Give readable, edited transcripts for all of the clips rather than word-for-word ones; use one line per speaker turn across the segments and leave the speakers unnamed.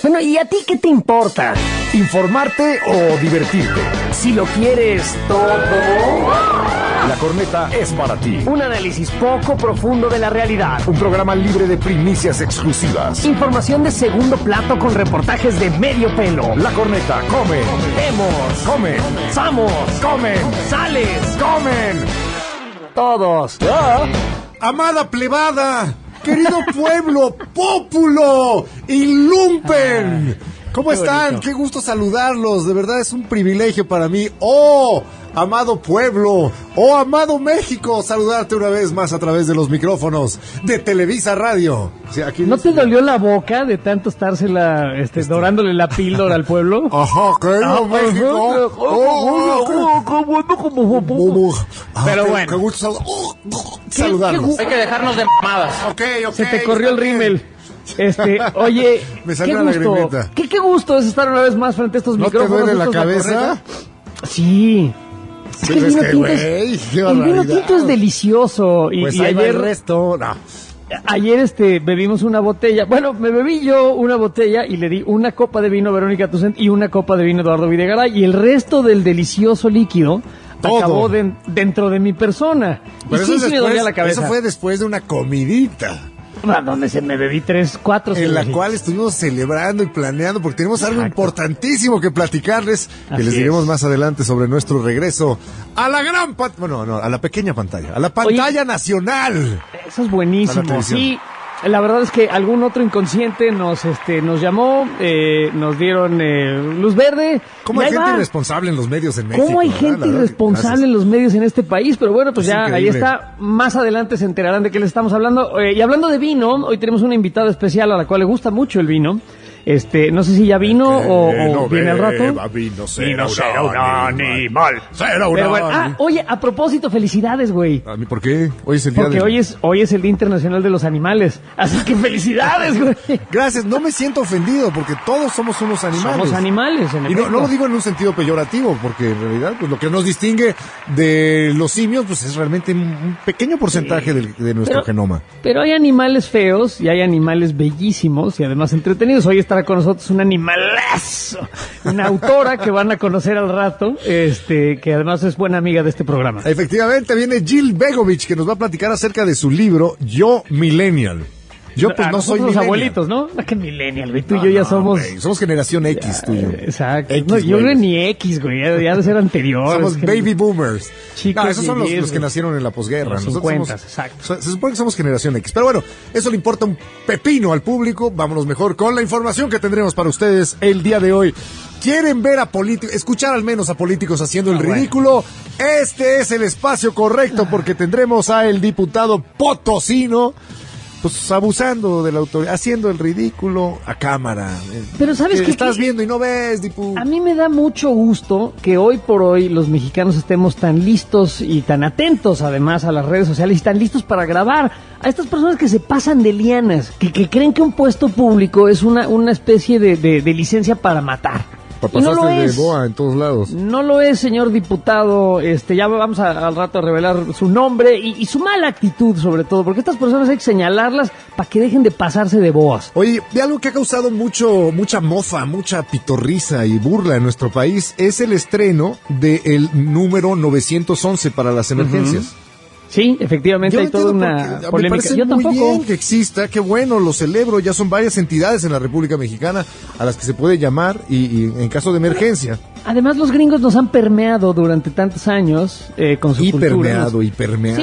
Bueno, ¿y a ti qué te importa?
¿Informarte o divertirte?
Si lo quieres todo.
La corneta es para ti.
Un análisis poco profundo de la realidad.
Un programa libre de primicias exclusivas.
Información de segundo plato con reportajes de medio pelo.
La corneta come.
Vemos.
Comen.
Samos.
Comen.
Sales.
Comen.
Todos.
Amada plebada, querido pueblo, pópulo y lumpen. ¿Cómo están?
bonito.
Qué gusto saludarlos. De verdad es un privilegio para mí. ¡Oh, amado pueblo! ¡Oh, amado México! Saludarte una vez más a través de los micrófonos de Televisa Radio. Sí, aquí
¿No
dice-
te dolió la boca de tanto estársela, dorándole la píldora al pueblo?
Ajá, querido México.
Pero
qué-
bueno.
Qué gusto saludarlos.
Hay que dejarnos de mamadas.
Ok.
Se te corrió el
está bien.
rímel. Oye,
Me salió
qué
una
gusto.
lagrimita.
Qué gusto es estar una vez más frente a estos
¿No te
micrófonos.
duele la
estos
cabeza?
Sí. Es que el vino tinto
güey,
es,
qué
el vino
barbaridad.
tinto es delicioso. Y,
Pues
y
ahí va el
ayer,
resto. No.
ayer bebimos una botella. Bueno, me bebí yo una botella y le di una copa de vino a Verónica Tucent y una copa de vino a Eduardo Videgaray. Y el resto del delicioso líquido
Todo.
acabó dentro de mi persona.
Pero
y sí,
eso,
sí me dolía la cabeza.
eso fue después de una comidita
Donde se me bebí 3, 4
en la cual estuvimos celebrando y planeando porque tenemos algo
Exacto.
importantísimo que platicarles que
Así
les diremos
es.
más adelante sobre nuestro regreso a la gran a la pequeña pantalla, a la pantalla nacional.
Eso es
A la
buenísimo.
televisión.
Sí, la verdad es que algún otro inconsciente nos llamó, nos dieron luz verde.
¿Cómo
y
hay
ahí
gente
va.
irresponsable en los medios en México?
¿Cómo hay
verdad?
gente
La verdad que
irresponsable
gracias.
en los medios en este país? Pero bueno, pues
Es
ya ahí
increíble.
está. Más adelante se enterarán de qué les estamos hablando. Y hablando de vino, hoy tenemos una invitada especial a la cual le gusta mucho el vino. No sé si ya vino o
no
viene al rato.
beba vino, será un
animal.
Será un
Pero bueno,
animal.
oye, a propósito, felicidades, güey.
¿A mí por qué? Hoy es el día
Porque
de...
hoy es el Día Internacional de los Animales. Así que felicidades, güey.
Gracias, no me siento ofendido porque todos somos unos animales.
Somos animales, en
Y no,
efecto.
no lo digo en un sentido peyorativo, porque en realidad pues, lo que nos distingue de los simios pues es realmente un pequeño porcentaje de nuestro genoma.
Pero hay animales feos y hay animales bellísimos y además entretenidos. Hoy estará con nosotros un animalazo, una autora que van a conocer al rato, que además es buena amiga de este programa.
Efectivamente, viene Jill Begovich, que nos va a platicar acerca de su libro Yo Millennial. Yo pues no soy
Nosotros los
millennial.
abuelitos, ¿no? ¿Qué millennial, güey? Tú y
No,
yo ya
no,
somos...
güey, somos generación X, tú y yo.
Exacto.
X,
No, yo
güey.
creo ni X, güey. Ya de ser anterior.
Somos
Es que-
baby boomers.
Chicos
No, esos son
de
los
10,
que
güey.
nacieron en la posguerra.
Los
Nosotros
50,
somos-
exacto.
Se supone que somos generación X. Pero bueno, eso le importa un pepino al público. Vámonos mejor con la información que tendremos para ustedes el día de hoy. ¿Quieren ver a políticos, escuchar al menos a políticos haciendo el
bueno.
ridículo? Este es el espacio correcto porque tendremos a el diputado potosino pues abusando de la autoridad, haciendo el ridículo a cámara.
Pero ¿sabes qué?
Estás viendo y no ves, dipu.
A mí me da mucho gusto que hoy por hoy los mexicanos estemos tan listos y tan atentos además a las redes sociales y tan listos para grabar a estas personas que se pasan de lianas, que creen que un puesto público es una especie de licencia para matar.
Para
Y no lo
pasarse de
es.
boa en todos lados.
No lo es, señor diputado. Ya vamos al rato a revelar su nombre y su mala actitud, sobre todo, porque estas personas hay que señalarlas para que dejen de pasarse de boas.
Oye, de algo que ha causado mucha mofa, mucha pitorrisa y burla en nuestro país es el estreno del número 911 para las emergencias.
Sí, efectivamente
Yo
hay
no
toda
entiendo
una
por qué.
polémica.
Me parece
Yo
muy
tampoco.
bien que exista, qué bueno, lo celebro. Ya son varias entidades en la República Mexicana a las que se puede llamar y en caso de emergencia.
Además, los gringos nos han permeado durante tantos años con su cultura.
Hipermeado,
Sí,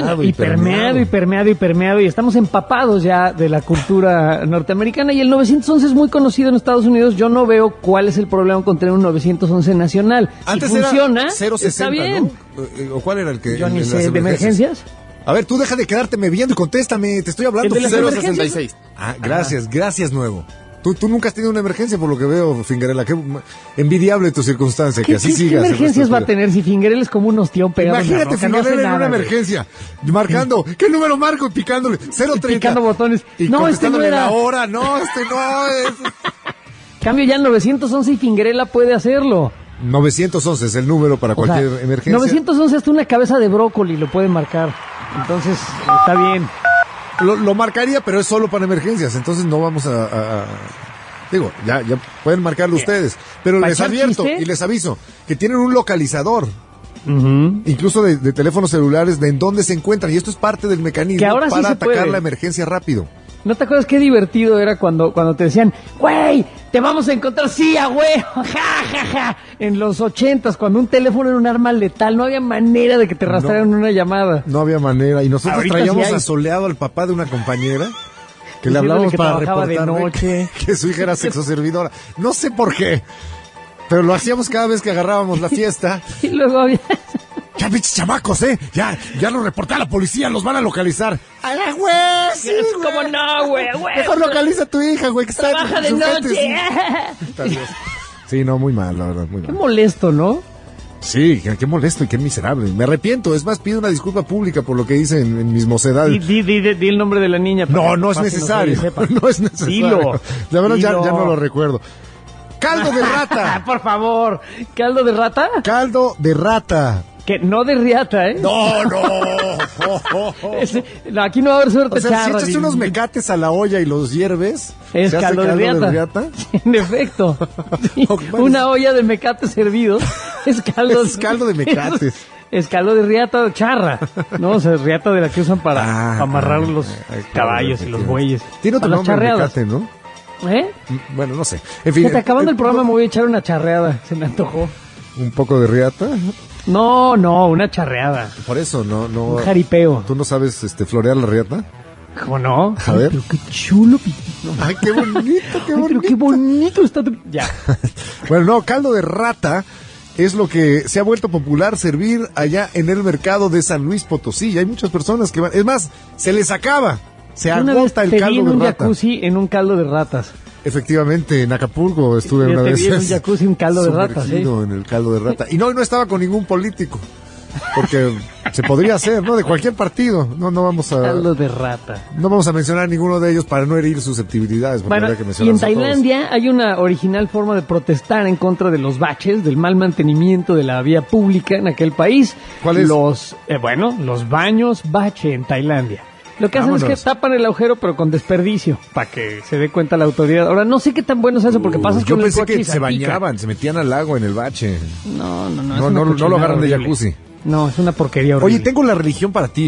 hipermeado, y estamos empapados ya de la cultura norteamericana. Y el 911 es muy conocido en Estados Unidos. Yo no veo cuál es el problema con tener un 911 nacional.
Antes
si funciona,
era 060,
está bien.
¿no? ¿O cuál era el que?
Yo ni
en
sé,
las
¿de emergencias?
A ver, tú deja de quedárteme viendo y contéstame, te estoy hablando.
¿El de las
066.
Ah, gracias, nuevo. Tú nunca has tenido una emergencia, por lo que veo, Fingarela. Qué envidiable tu circunstancia, que así
¿Qué
sigas. el
emergencias
resto
va a
de tu vida.
tener si Fingerel es como un ostión pegado en la
Imagínate,
roca? No hace
Fingarela en
nada,
una
güey.
emergencia, marcando, ¿qué número marco? Picándole, 030.
Picando botones.
Y
No,
contestándole
no era.
la hora, no, no es...
Cambio ya el 911 y Fingerela puede hacerlo.
911 es el número para
O sea,
cualquier emergencia.
911 hasta una cabeza de brócoli lo puede marcar. Entonces, está bien.
Lo marcaría, pero es solo para emergencias, entonces no vamos a Digo, ya pueden marcarlo ustedes. Pero
¿Para
les
echar
advierto
chiste?
y les aviso que tienen un localizador,
Ujú.
incluso de teléfonos celulares, de en dónde se encuentran. Y esto es parte del mecanismo
Que ahora sí
para
se
atacar
puede.
la emergencia rápido.
¿No te acuerdas qué divertido era cuando te decían, güey, te vamos a encontrar, sí, a güey, ja, ja, ja? En los 80s, cuando un teléfono era un arma letal, no había manera de que te rastrearan una llamada.
No había manera. Y nosotros
Ahorita
traíamos
sí hay.
asoleado al papá de una compañera que le
Diciéndole
hablábamos
que
para
trabajaba de
reportarle
noche.
que su hija era sexoservidora. No sé por qué, pero lo hacíamos cada vez que agarrábamos la fiesta.
Y luego había...
Ya, pinches chamacos, ya lo reporté a la policía, los van a localizar. ¡A la güey! Sí,
Es
güey.
como no, güey.
Mejor localiza a tu hija, güey, que está
Trabaja de
su gente,
noche.
sí. Sí, no, muy mal, la verdad, muy
Qué
mal.
molesto, ¿no?
Sí, qué molesto y qué miserable. Me arrepiento, es más, pido una disculpa pública por lo que hice en mis mocedades.
Di el nombre de la niña. para
No,
que
no es
papá, si
necesario.
no se sepa.
No es necesario.
Dilo.
La verdad ya
Dilo.
no lo recuerdo. Caldo de rata.
Por favor. ¿Caldo de rata?
Caldo de rata.
Que no de riata, ¿eh?
No.
No, aquí no va a haber suerte
O sea, si
charra.
echas unos mecates a la olla y los hierves,
Es
¿se hace
caldo de riata.
riata?
En efecto. Sí,
No, bueno,
una olla de mecates servidos es caldo,
Es caldo de mecates.
Es caldo de riata charra, ¿no? O sea, riata de la que usan para amarrar los caballos y los bueyes.
Tiene otro
Para las
nombre,
charreadas.
mecate, ¿no?
¿Eh?
Bueno, no sé. En fin.
Fíjate, acabando el programa
no,
me voy a echar una charreada, se me antojó.
un poco de riata.
No, una charreada.
Por eso, no.
Un jaripeo.
¿Tú no sabes florear la riata?
¿Cómo no?
A ver.
Pero qué chulo, Pitito.
Ay, qué bonito, qué
Ay, pero qué bonito está tu... Ya.
Bueno, no, caldo de rata es lo que se ha vuelto popular servir allá en el mercado de San Luis Potosí. Y hay muchas personas que van. Es más, se les acaba. Se
Una vez
agota el
te vi
caldo
en
de
un
rata.
jacuzzi en un caldo de ratas.
Efectivamente, en Acapulco estuve
Yo
una
te
vez.
vi en un jacuzzi, un caldo de ratas,
sumergido en el caldo de rata. Y no estaba con ningún político. Porque se podría hacer, ¿no? De cualquier partido. No vamos a.
Caldo de rata.
No vamos a mencionar ninguno de ellos para no herir susceptibilidades. porque
Bueno,
habría que
y en
mencionarlos a todos.
Tailandia hay una original forma de protestar en contra de los baches, del mal mantenimiento de la vía pública en aquel país.
¿Cuál es?
Los baños bache en Tailandia. Lo que hacen es
Vámonos.
que tapan el agujero pero con desperdicio, para que se dé cuenta la autoridad. Ahora, no sé qué tan bueno es eso, porque pasas
Yo
con el
pensé
coche
que
y
se
salpica.
bañaban, se metían al lago en el bache.
No, es
No,
una
no lo
cochinada
agarran de
horrible.
jacuzzi.
No, es una porquería horrible.
Oye, tengo la religión para ti.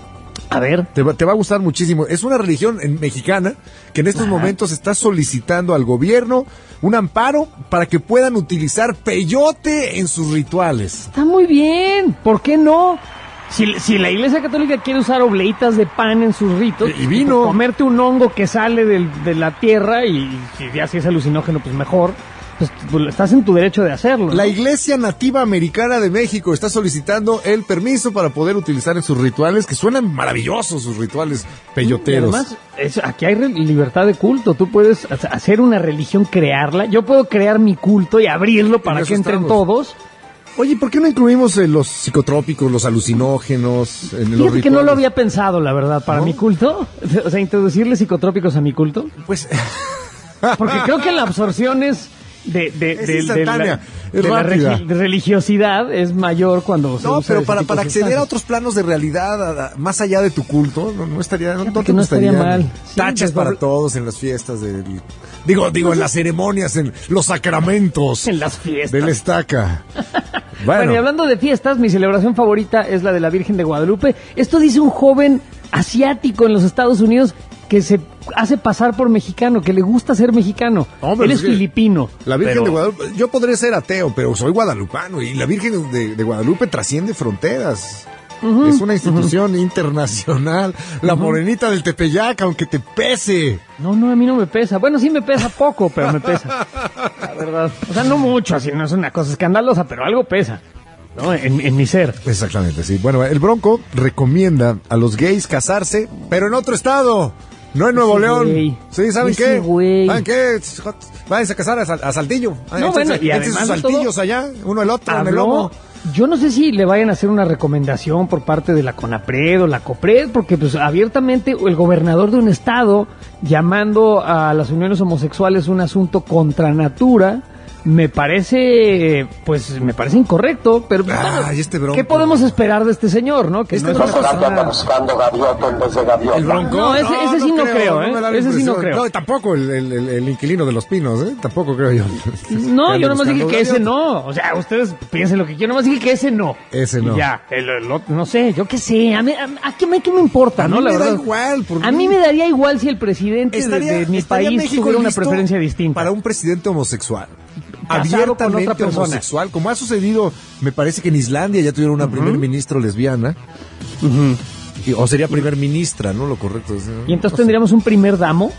A ver,
Te va a gustar muchísimo. Es una religión mexicana que en estos momentos está solicitando al gobierno un amparo para que puedan utilizar peyote en sus rituales.
está muy bien. ¿Por qué no? Si la Iglesia Católica quiere usar obleitas de pan en sus ritos,
Y vino.
pues, comerte un hongo que sale de la tierra y si ya si es alucinógeno, pues mejor. Pues estás en tu derecho de hacerlo, ¿no?
La Iglesia Nativa Americana de México está solicitando el permiso para poder utilizar en sus rituales, que suenan maravillosos sus rituales
Y
peyoteros.
además, aquí hay libertad de culto. Tú puedes hacer una religión, crearla. Yo puedo crear mi culto y abrirlo para
En
que
eso
entren
estamos.
todos.
Oye, ¿por qué no incluimos los psicotrópicos, los alucinógenos, en los
Fíjate que no lo
rituales?
había pensado, la verdad, para
¿No?
mi culto. O sea, introducirle psicotrópicos a mi culto.
Pues
Porque creo que la absorción es
Es instantánea, es
de la
rápida.
religiosidad es mayor cuando se
no,
usa
pero
ese
para
tipo de
acceder a
sustancias.
otros planos de realidad, más allá de tu culto, no estaría, no
Fíjate
te
que no estaría
gustaría
mal. Sí,
tachas
pues,
para todos en las fiestas digo, en las ceremonias, en los sacramentos
en las fiestas.
del estaca.
Bueno, y hablando de fiestas, mi celebración favorita es la de la Virgen de Guadalupe. Esto dice un joven asiático en los Estados Unidos que se hace pasar por mexicano, que le gusta ser mexicano.
Hombre,
Él
es
es
que
filipino.
La Virgen
pero-
de Guadalupe, yo podré ser ateo, pero soy guadalupano y la Virgen de Guadalupe trasciende fronteras. Es una institución internacional. La morenita del Tepeyac, aunque te pese.
No, a mí no me pesa. Bueno, sí me pesa poco, pero me pesa. La verdad. O sea, no mucho, así no es una cosa escandalosa, pero algo pesa, ¿no? En mi ser.
Exactamente, sí. Bueno, el Bronco recomienda a los gays casarse, pero en otro estado, no en Nuevo
Ese
León.
güey.
Sí, ¿saben
Ese
qué?
güey.
¿Saben qué? Váyanse a casar a Saltillo.
No, bueno, y
échense
además
sus
de todo,
saltillos allá, uno el otro en el lomo.
Habló, yo no sé si le vayan a hacer una recomendación por parte de la CONAPRED o la COPRED, porque pues abiertamente el gobernador de un estado llamando a las uniones homosexuales un asunto contra natura, me parece incorrecto, pero
Ay, este Bronco.
¿qué podemos esperar de este señor, no? Que
Este
no es una
Bronco
persona...
buscando gaviota en vez de gaviota.
El Bronco.
No, ese sí no creo, ¿eh?
me da la
Ese sí no
impresión.
creo.
No, tampoco el inquilino de Los Pinos, ¿eh? Tampoco creo yo.
No,
Que
yo
ande
nomás dije
buscando
que ese
gaviota.
no. O sea, ustedes piensen lo que quieran, nomás dije que ese no.
Ese no.
Y ya, no sé, yo qué sé. ¿Qué me importa,
A
no?
mí
La
me da
verdad.
igual. Por
A mí me daría igual si el presidente de mi país
México
tuviera una
listo
preferencia distinta.
para un presidente homosexual.
Casado con otra
Abiertamente
persona.
homosexual, como ha sucedido, me parece que en Islandia ya tuvieron una primer ministro lesbiana. O sería primer ministra, ¿no? Lo correcto es, ¿no?
Y entonces tendríamos un primer damo.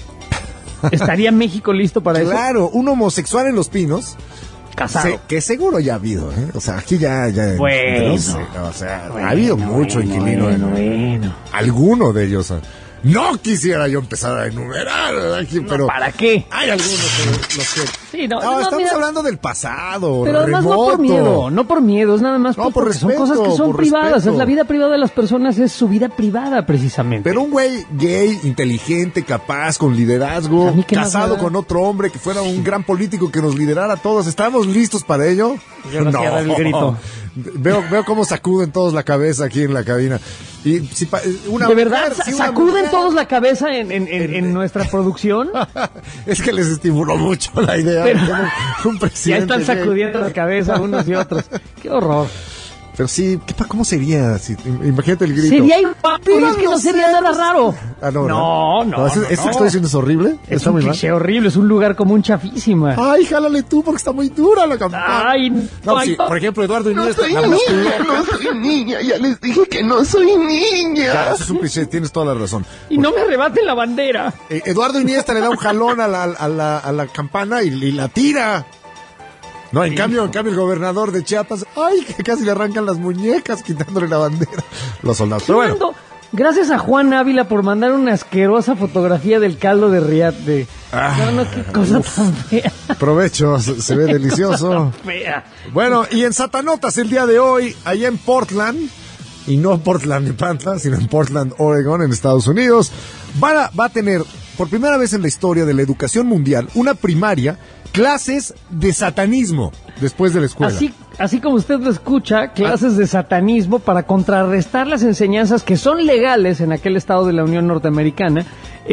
¿Estaría México listo para eso?
Claro, un homosexual en Los Pinos.
Casado.
Que seguro ya ha habido, ¿eh? O sea, aquí ya
Bueno.
no sé, o sea, ha habido mucho inquilino.
Bueno.
Alguno de ellos. No quisiera yo empezar a enumerar, ¿verdad? Aquí, pero
¿Para qué?
hay algunos que los que...
Sí, no,
estamos
mira,
hablando del pasado,
pero además no por miedo, es nada más
No, por
porque son
respeto,
cosas que son
por
privadas,
respeto.
es la vida privada de las personas, es su vida privada precisamente.
Pero un güey gay, inteligente, capaz, con liderazgo,
¿A mí qué más
casado
me da?
con otro hombre que fuera un gran político que nos liderara a todos, ¿estamos listos para ello?
Yo no hacía dar el grito.
Veo cómo sacuden todos la cabeza aquí en la cabina. Y si una
¿De verdad
mujer, si una
sacuden
mujer-
todos la cabeza en nuestra producción?
Es que les estimuló mucho la idea
Pero-
de tener un
Ya
presidente
están
gay.
sacudiendo la cabeza unos y otros. ¡Qué horror!
Pero sí, ¿cómo sería? Imagínate el grito.
Sería igual,
¡Vivan
es que no
los
sería nada
cerdos!
raro.
Ah, no,
No.
¿Esto que estoy diciendo es horrible?
Es
Está
un
muy mal.
cliché horrible, es un lugar común chafísima.
Ay, jálale tú porque está muy dura la campana.
Ay,
No,
ay,
sí, por ejemplo, Eduardo
No
Iniesta.
soy
nada más que
niña, no soy niña, ya les dije que no soy niña.
Ya, eso es un cliché, tienes toda la razón.
y no me arrebaten la bandera.
Eduardo Iniesta le da un jalón a la campana y la tira. No, en cambio el gobernador de Chiapas, ay, que casi le arrancan las muñecas quitándole la bandera. Los soldados. Pero bueno,
Gracias a Juan Ávila por mandar una asquerosa fotografía del caldo de riate. Qué cosa tan fea.
provecho, se ve delicioso.
Fea.
Bueno, y en Satanotas el día de hoy, allá en Portland, y no Portland, Nepantla, sino en Portland, Oregon, en Estados Unidos, va a tener, por primera vez en la historia de la educación mundial, una primaria, clases de satanismo después de la escuela.
Así como usted lo escucha, clases de satanismo para contrarrestar las enseñanzas que son legales en aquel estado de la Unión Norteamericana,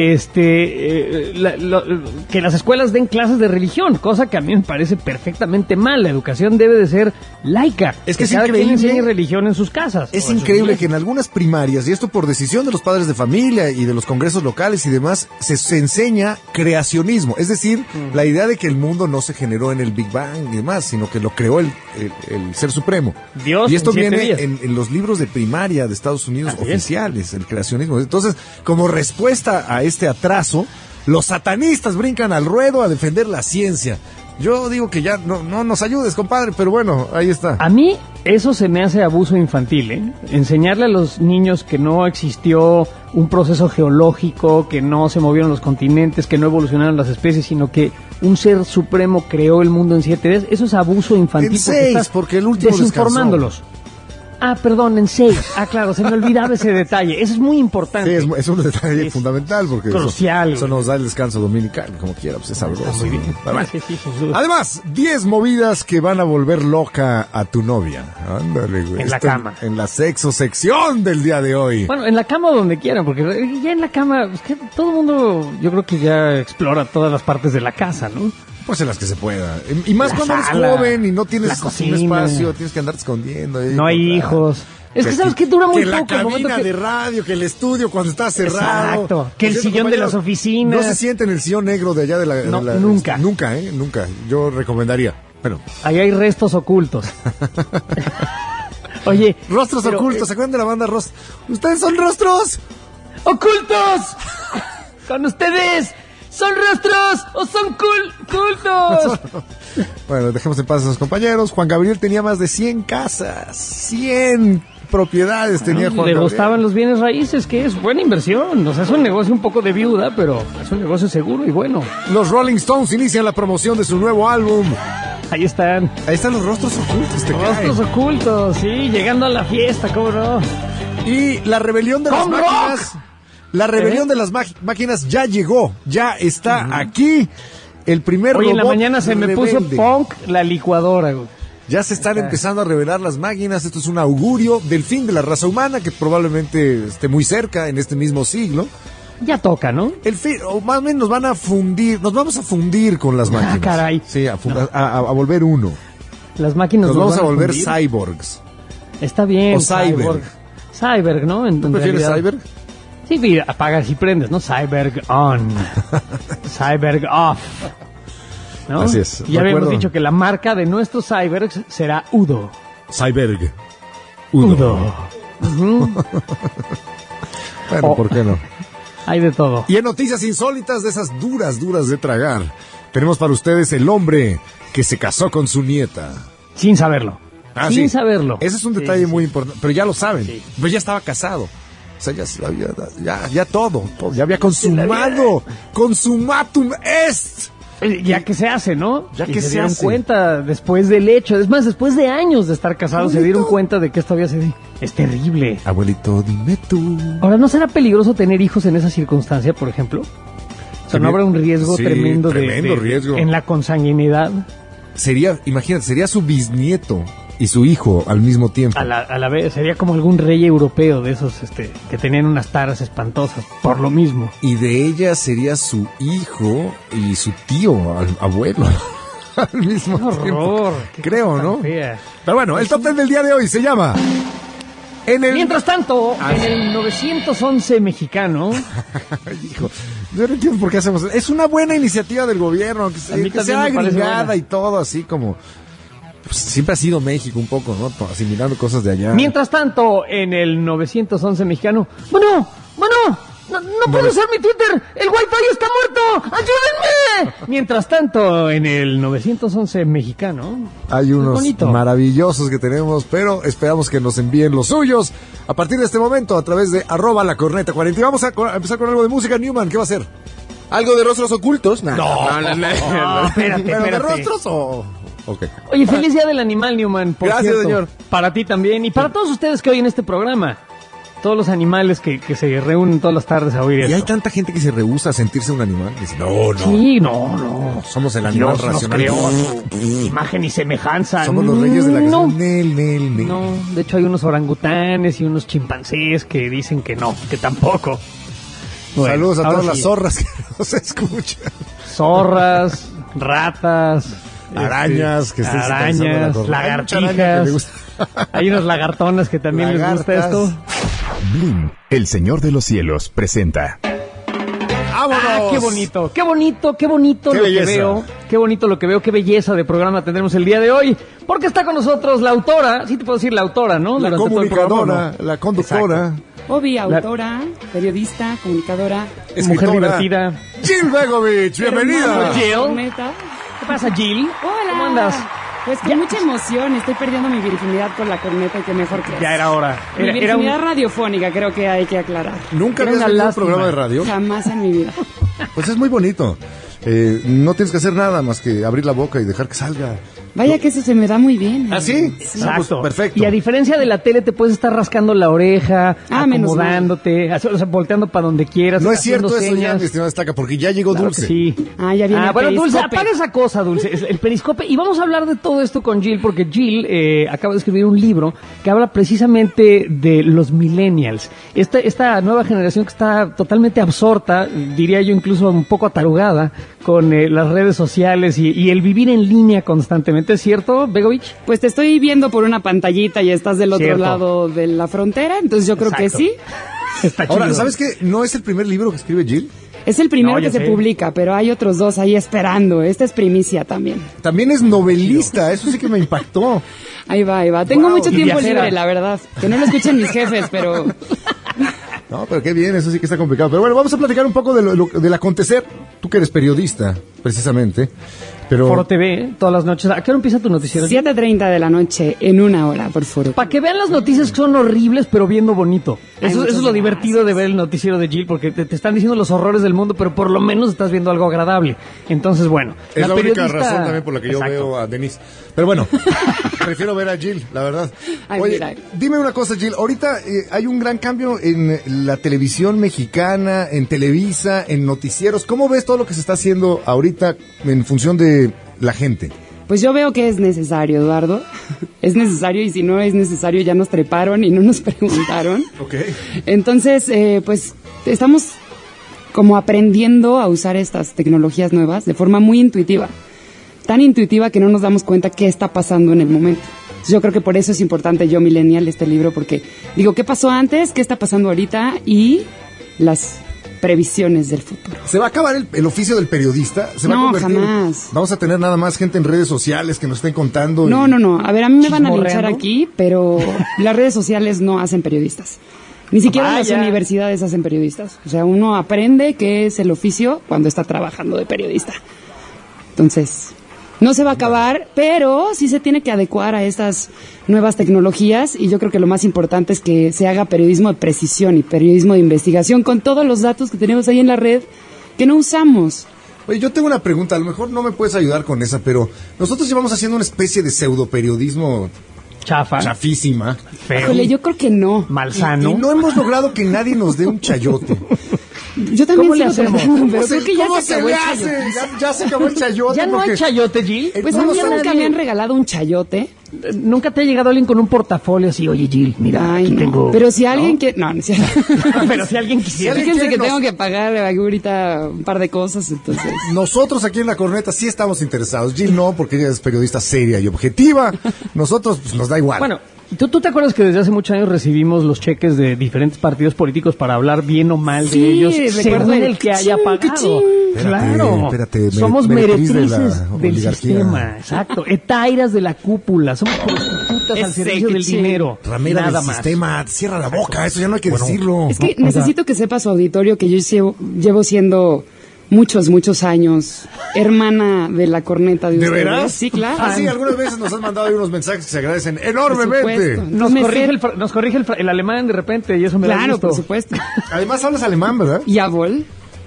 que las escuelas den clases de religión, cosa que a mí me parece perfectamente mal. La educación debe de ser laica.
Es que es
cada quien
increíble.
enseñe religión en sus casas.
Es
O en sus
increíble que
iglesias.
en algunas primarias, y esto por decisión de los padres de familia y de los congresos locales y demás, se enseña creacionismo. Es decir, la idea de que el mundo no se generó en el Big Bang y demás, sino que lo creó el Ser Supremo.
Dios
Y esto
en 7
viene
días.
en los libros de primaria de Estados Unidos
Así es.
oficiales, el creacionismo. Entonces, como respuesta a este atraso, los satanistas brincan al ruedo a defender la ciencia. Yo digo que ya no nos ayudes, compadre, pero bueno, ahí está.
A mí eso se me hace abuso infantil, ¿eh? Enseñarle a los niños que no existió un proceso geológico, que no se movieron los continentes, que no evolucionaron las especies, sino que un ser supremo creó el mundo en 7 días, eso es abuso infantil.
En 6,
estás
porque el último
desinformándolos. Perdón, en 6. Claro, se me olvidaba ese detalle. Eso es muy importante.
Sí, es un detalle
Es
fundamental porque
crucial,
eso nos da el descanso dominical, como quiera, pues es sabroso.
Está muy bien.
Pero bueno.
Sí, sin duda.
Además, 10 movidas que van a volver loca a tu novia. Ándale, güey.
En la
Esto
cama.
En la sexo sección del día de hoy.
Bueno, en la cama o donde quieran, porque ya en la cama, es que todo el mundo, yo creo que ya explora todas las partes de la casa, ¿no?
Pues en las que se pueda. Y más
La
cuando eres
sala,
joven y no
la
tienes un
cocina.
espacio, tienes que andar escondiendo.
No hay hijos. Es que sabes que dura muy
que
poco
la
el momento
cabina
que...
de radio, que el estudio cuando está cerrado.
Exacto, que el
Por cierto,
sillón de
compañero,
las oficinas.
No se siente en el sillón negro de allá de la...
No,
de la-
nunca.
Nunca, nunca. Yo recomendaría. Bueno,
Ahí hay restos ocultos. Oye.
rostros
pero,
ocultos. ¿Se acuerdan de la banda Rostros? ¿Ustedes son rostros?
¡Ocultos! Con ustedes, ¿son rostros o son cultos?
Bueno, dejemos en paz a sus compañeros. Juan Gabriel tenía más de 100 casas. 100 propiedades tenía Juan
Le
Gabriel.
gustaban los bienes raíces, que es buena inversión. O sea, es un negocio un poco de viuda, pero es un negocio seguro y bueno.
Los Rolling Stones inician la promoción de su nuevo álbum.
Ahí están.
Ahí están los rostros ocultos, te
Rostros
cae.
ocultos, sí, llegando a la fiesta, ¿cómo no?
Y la rebelión de las
¡Con
máquinas. La rebelión de las máquinas ya llegó, ya está aquí. El primer
Hoy en la
robot
mañana se me puso
rebelde.
punk la licuadora, güey.
Ya se están empezando a revelar las máquinas. Esto es un augurio del fin de la raza humana que probablemente esté muy cerca en este mismo siglo.
Ya toca, ¿no?
El fin, o más o menos nos van a fundir, nos vamos a fundir con las máquinas.
Caray.
Sí, a volver uno.
Las máquinas
Nos vamos
van
a volver
fundir.
cyborgs.
Está bien.
O cyberg.
Cyberg, ¿no?
¿Tú prefieres cyberg?
Sí, mira, apagas y prendes, ¿no? Cyberg on. Cyberg off. ¿No?
Así es.
Y ya habíamos
Recuerdo-
dicho que la marca de nuestros cybergs será Udo.
Cyberg.
Udo.
Bueno,
Oh.
¿por qué no?
Hay de todo.
Y en noticias insólitas de esas duras de tragar, tenemos para ustedes el hombre que se casó con su nieta.
Sin saberlo.
Ah,
Sin
sí.
saberlo.
Ese es un
Sí,
detalle
sí,
muy
sí.
importante, pero ya lo saben. Pues ya estaba casado. O sea, ya todo, ya había consumado. Consumatum est.
Ya que se hace, ¿no?
Ya
Y
que
se
se
dieron
hace.
cuenta después del hecho. Es más, después de años de estar casados, se dieron
Bonito.
cuenta de que esto había sido... Es terrible.
Abuelito, dime tú.
Ahora, ¿no será peligroso tener hijos en esa circunstancia, por ejemplo? O sea, ¿no habrá un riesgo
Sí,
tremendo,
tremendo riesgo.
en la consanguinidad?
Imagínate, sería su bisnieto y su hijo al mismo tiempo.
A la vez, sería como algún rey europeo de esos que tenían unas taras espantosas, por lo mismo.
Y de ella sería su hijo y su tío, abuelo. Al mismo
¡Qué
tiempo.
horror! ¡Qué
Creo,
cosa tan
¿no?
fea!
Pero bueno, el top 10 del día de hoy se llama... En el...
Mientras tanto, en el 911 mexicano,
Hijo, yo no entiendo por qué hacemos eso. Es una buena iniciativa del gobierno, que,
A mí
que
también
sea
me parece
agregada
buena.
y todo así como... Pues, siempre ha sido México un poco, ¿no? Asimilando cosas de allá.
mientras tanto, en el 911 mexicano, bueno, no puedo usar mi Twitter, el Wi-Fi está muerto, ayúdenme. Mientras tanto, en el 911 mexicano,
Hay unos
bonito.
maravillosos que tenemos, pero esperamos que nos envíen los suyos a partir de este momento a través de @lacorneta40. Y vamos a empezar con algo de música. Newman, ¿qué va a hacer?
¿Algo de rostros ocultos? No.
espérate,
¿Pero de
espérate.
rostros o...? Ok.
Oye, feliz día del animal, Newman. Por
Gracias,
cierto.
señor.
Para ti también y para todos ustedes que oyen este programa. Todos los animales que se reúnen todas las tardes a oír
Y hay
esto.
tanta gente que se rehúsa a sentirse un animal. Dice, no.
Sí, no.
Somos el animal
Dios nos
racional.
creó a su imagen y semejanza.
Somos los reyes de la
No.
canción. Nel.
No, de hecho hay unos orangutanes y unos chimpancés que dicen que no, que tampoco. Bueno,
Saludos a
ahora
todas las
sí.
zorras que nos escuchan.
Zorras, ratas,
Arañas, que estén sintonizando la
arañas,
corneta. Hay mucha araña que le
lagartijas.
gusta.
Hay unas lagartonas que también les gusta
Lagartas.
esto.
Blim, el señor de los cielos, presenta.
¡Vámonos!
Ah, qué bonito, qué bonito, qué bonito
Qué
lo
belleza.
que veo. Qué bonito lo que veo, qué belleza de programa tendremos el día de hoy. Porque está con nosotros la autora, sí te puedo decir la autora, ¿no?
La
Durante todo el programa,
comunicadora,
¿no?
la conductora,
Obi, autora, periodista, comunicadora.
Mujer
escritora,
divertida.
Jill Begovich, bienvenida.
Jill.
Corneta.
¿Qué pasa, Jill?
Hola.
¿Cómo andas?
Pues con mucha emoción, estoy perdiendo mi virginidad con la corneta y qué mejor que
Ya
eso.
era hora.
Mi
Era un...
virginidad radiofónica, creo que hay que aclarar.
¿Nunca
Era
habías
una
visto un
lástima.
programa de radio?
Jamás en mi vida.
Pues es muy bonito. No tienes que hacer nada más que abrir la boca y dejar que salga.
Vaya que eso se me da muy bien.
¿Ah, sí?
Exacto.
Pues, perfecto.
Y a diferencia de la tele, te puedes estar rascando la oreja,
Menos mal.
acomodándote, o sea, volteando para donde quieras.
No es
haciendo
cierto eso ya,
señas.
mi estimada Estaca, porque ya llegó
Claro
Dulce.
que sí.
Ya viene el
bueno, Dulce,
periscope.
apaga esa cosa, Dulce, es el periscope. Y vamos a hablar de todo esto con Jill, porque Jill acaba de escribir un libro que habla precisamente de los millennials. Esta nueva generación que está totalmente absorta, diría yo incluso un poco atarugada, con las redes sociales y el vivir en línea constantemente. ¿Es cierto, Begovich?
Pues te estoy viendo por una pantallita y estás del otro
Cierto.
lado de la frontera, entonces yo creo que
Exacto.
sí.
Está chido.
Ahora, ¿sabes qué? No es el primer libro que escribe Jill.
Es el primero
No, ya
que se
sé.
publica, pero hay otros dos ahí esperando. Esta es primicia también.
También es novelista, eso sí que me impactó.
Ahí va. Tengo
Wow,
mucho
y
tiempo
viajera.
libre, la verdad. Que no lo escuchen mis jefes, pero...
No, pero qué bien, eso sí que está complicado. Pero bueno, vamos a platicar un poco del acontecer. Tú que eres periodista, precisamente. Pero
Foro TV, todas las noches. ¿A qué hora empieza tu noticiero?
7:30 de la noche en una hora por Foro.
Para que vean las noticias que son horribles, pero viendo bonito.
Ay,
Eso
muchas
es lo divertido
gracias.
de ver el noticiero de Jill, porque te están diciendo los horrores del mundo, pero por lo menos estás viendo algo agradable. Entonces, bueno.
es la única
periodista-
razón también por la que yo
Exacto.
veo a Denise. Pero bueno, prefiero ver a Jill, la verdad.
Ay,
Oye,
mira.
dime una cosa, Jill. Ahorita hay un gran cambio en la televisión mexicana, en Televisa, en noticieros. ¿Cómo ves todo lo que se está haciendo ahorita en función de la gente?
Pues yo veo que es necesario, Eduardo. Es necesario, y si no es necesario ya nos treparon y no nos preguntaron.
Ok.
Entonces, pues estamos como aprendiendo a usar estas tecnologías nuevas de forma muy intuitiva. Tan intuitiva que no nos damos cuenta qué está pasando en el momento. Entonces, yo creo que por eso es importante Yo Millennial, este libro, porque digo, ¿qué pasó antes? ¿Qué está pasando ahorita? Y las previsiones del futuro.
¿Se va a acabar el oficio del periodista? ¿Se va a
No,
convertir?
jamás.
Vamos a tener nada más gente en redes sociales que nos estén contando.
No. A ver, a mí me van a linchar
¿Chismorreando?
aquí, pero las redes sociales no hacen periodistas. Ni siquiera las
Vaya.
universidades hacen periodistas. O sea, uno aprende qué es el oficio cuando está trabajando de periodista. Entonces, no se va a acabar, pero sí se tiene que adecuar a estas nuevas tecnologías, y yo creo que lo más importante es que se haga periodismo de precisión y periodismo de investigación con todos los datos que tenemos ahí en la red que no usamos.
Oye, yo tengo una pregunta, a lo mejor no me puedes ayudar con esa, pero nosotros llevamos haciendo una especie de pseudoperiodismo
Chafa.
chafísima.
Feo.
Híjole, yo creo que no.
Malsano.
Y no hemos logrado que nadie nos dé un chayote.
Yo también
¿Cómo le
sigo
hacemos?
tratando, pero
¿Cómo
creo que ya
cómo
se acabó
le
el
hace?
chayote.
Ya se acabó el chayote.
¿Ya no hay
porque-
chayote, Jill?
Pues
No
a
lo
mí
sé,
nunca
nadie-
me han regalado un chayote.
¿Nunca te ha llegado alguien con un portafolio así? Oye, Jill, mira,
Ay,
aquí
no.
tengo...
Pero si alguien quiere... No, no es cierto.
Pero si alguien quisiera...
alguien
Fíjense
quiere,
que
nos-
tengo que pagar ahorita un par de cosas, entonces...
Nosotros aquí en La Corneta sí estamos interesados. Jill no, porque ella es periodista seria y objetiva. Nosotros, pues, nos da igual.
Bueno, ¿tú te acuerdas que desde hace muchos años recibimos los cheques de diferentes partidos políticos para hablar bien o mal
Sí,
de ellos,
recuerdo
según
el
el que haya
cachín,
pagado?
cachín.
Espérate, espérate,
Somos
meretriz de la
meretrices del
oligarquía.
sistema, exacto. Etairas de la cúpula, somos prostitutas al
Ese
servicio del
cachín.
dinero.
Ramera
Nada
del
más.
sistema, cierra la boca, eso ya no hay que decirlo.
Es que necesito que sepa su auditorio que yo llevo siendo muchos años hermana de La Corneta de
¿De
ustedes.
veras?
Sí, claro.
Ah, sí, algunas veces nos han mandado ahí unos mensajes que se agradecen
Por
enormemente.
supuesto.
Nos
Me
corrige,
sé-
nos corrige el alemán de repente y eso me da
Claro,
gusto.
por supuesto.
Además hablas alemán, ¿verdad?
Jawohl.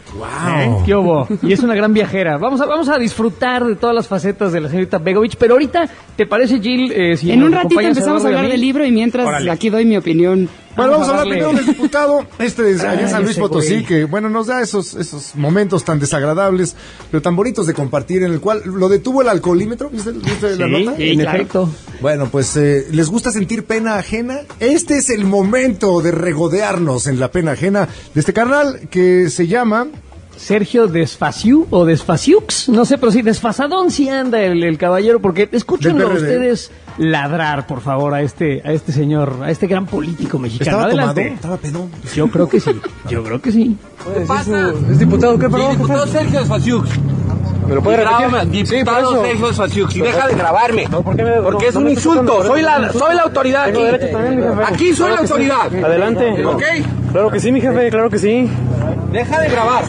Wow.
¿Qué hubo? Y es una gran viajera. Vamos a disfrutar de todas las facetas de la señorita Begovic, pero ahorita, ¿te parece, Jill? Si
En
nos
un ratito
acompañas
empezamos a
Eduardo y
hablar
mí?
del libro y mientras
Órale.
aquí doy mi opinión.
Bueno, vamos a hablar
darle-
primero del diputado, allá en San Luis
ese
Potosí,
güey.
que bueno, nos da esos momentos tan desagradables, pero tan bonitos de compartir, en el cual lo detuvo el alcoholímetro, ¿viste la
Sí,
nota?
en efecto.
Bueno, pues, ¿les gusta sentir pena ajena? Este es el momento de regodearnos en la pena ajena de este carnal que se llama...
Sergio Desfaciu o Desfaciux, no sé, pero sí, desfasadón sí anda el caballero, porque escúchenlo
Del PRD.
ustedes ladrar, por favor, a este señor, a este gran político mexicano.
¿Estaba tomado?
Adelante.
¿Estaba pedo?
Yo creo que sí, yo creo que sí.
¿Qué pasa?
¿Es diputado qué, perdón?
Diputado Sergio Desfaciux.
¿Me lo puede repetir?
Diputado Sergio Desfaciux. Y deja de grabarme. Porque es un insulto. Soy la autoridad aquí. Aquí soy la autoridad.
Adelante.
¿Ok?
Claro que sí, mi jefe, claro que sí.
Deja de grabar.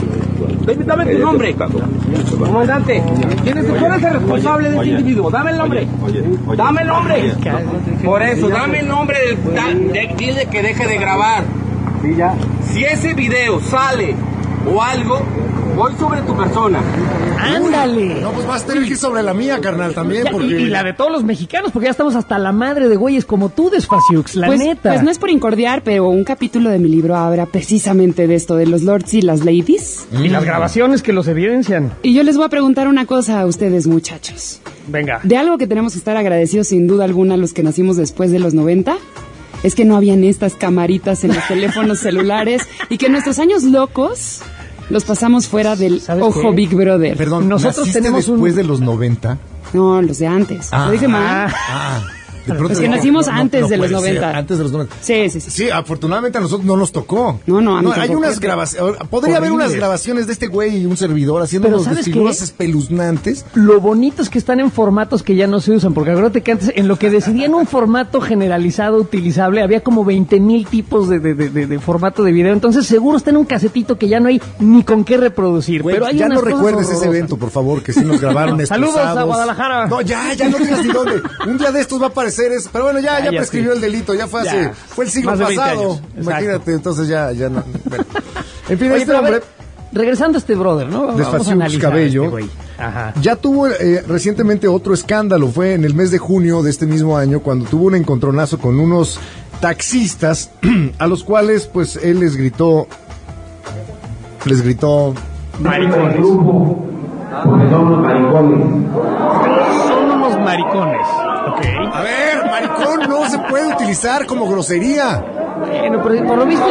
Dame tu nombre. Comandante, tú eres el responsable de este individuo. Dame el nombre. Dame el nombre. Por eso, dame el nombre dile que deje de grabar. Si ese video sale o algo, voy sobre tu persona.
¡Ándale!
No, pues vas a tener que ir sobre la mía, carnal, también,
Ya,
porque...
y la de todos los mexicanos, porque ya estamos hasta la madre de güeyes como tú, Desfaciux, la neta.
Pues no es por incordiar, pero un capítulo de mi libro habla precisamente de esto, de los lords y las ladies.
Y las grabaciones que los evidencian.
Y yo les voy a preguntar una cosa a ustedes, muchachos.
Venga.
De algo que tenemos que estar agradecidos sin duda alguna los que nacimos después de los 90, es que no habían estas camaritas en los teléfonos celulares y que nuestros años locos los pasamos fuera del
¿Sabes
ojo
qué?
Big Brother.
Perdón,
Nosotros
¿naciste
tenemos
después
un-
de los 90?
No, los de antes.
Ah.
Lo dije mal.
Ah, De pronto
Es que
digo,
nacimos antes de los
puede ser,
90.
Antes de los 90.
Sí.
Sí, afortunadamente a nosotros no nos tocó.
No, a mí
hay
tampoco.
unas grabaciones. Podría haber unas grabaciones de este güey y un servidor haciendo
Pero
unos
¿sabes
figuras
qué?
espeluznantes.
Lo bonito es que están en formatos que ya no se usan, porque acuérdate que antes, en lo que decidían un formato generalizado utilizable, había como 20,000 tipos de formato de video. Entonces seguro está en un casetito que ya no hay ni con qué reproducir.
Güey,
pero hay
ya
unas
no
cosas
recuerdes ese
horrorosas.
evento, por favor, que sí nos grabaron
Saludos
esposados.
a Guadalajara.
No, ya no digas ni dónde. Un día de estos va a aparecer eso. Pero bueno, ya
Ya
prescribió
sí.
el delito, ya fue
Ya.
fue el siglo
Más de 20
pasado.
años.
Imagínate,
Exacto.
entonces ya no. Bueno. En fin,
Oye,
este
pero a
hombre
ver, regresando a este brother, ¿no? Vamos a
Desfaciux
analizar a
Cabello.
este güey. Ajá.
ya tuvo recientemente otro escándalo. Fue en el mes de junio de este mismo año cuando tuvo un encontronazo con unos taxistas a los cuales pues él les gritó
Maricones. Son unos maricones. Ok.
a ver, maricón no se puede utilizar como grosería.
Bueno, pero por lo visto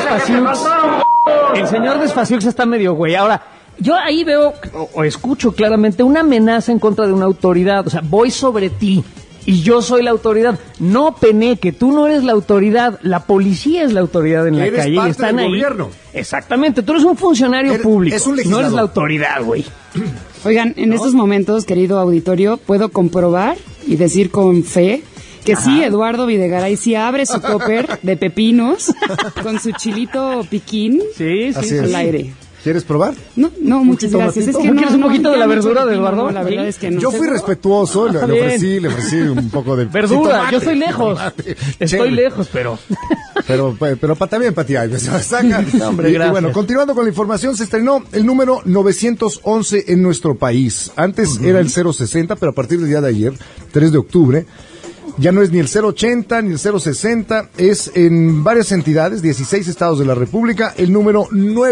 el señor Desfaciux está medio güey. Ahora, yo ahí veo o escucho claramente una amenaza en contra de una autoridad. O sea, voy sobre ti y yo soy la autoridad. No, Peneque, tú no eres la autoridad. La policía es la autoridad en la
Eres
calle y
parte
están
del
ahí.
gobierno.
Exactamente, tú eres un funcionario público.
es un
no
legislador.
eres la autoridad, güey.
Oigan, en estos momentos, querido auditorio, puedo comprobar y decir con fe que sí, Eduardo Videgaray sí abre su topper de pepinos con su chilito piquín
Sí,
Así
sí.
es.
al aire.
¿Quieres probar?
No, muchas gracias. Es que
¿No quieres un poquito de la
ya mucho
verdura de
pepino,
Eduardo?
no, la verdad
¿Sí?
es que no.
Yo fui respetuoso, le
Bien.
ofrecí un poco de
Verdura,
jitomate,
yo estoy lejos.
tomate,
Estoy
chévere.
lejos, pero...
Pero también para ti, ay, pues, saca.
Hombre,
y
gracias.
bueno, continuando con la información, se estrenó el número 911 en nuestro país. Antes era el 060, pero a partir del día de ayer, 3 de octubre, ya no es ni el 080 ni el 060, es en varias entidades, 16 estados de la República, el número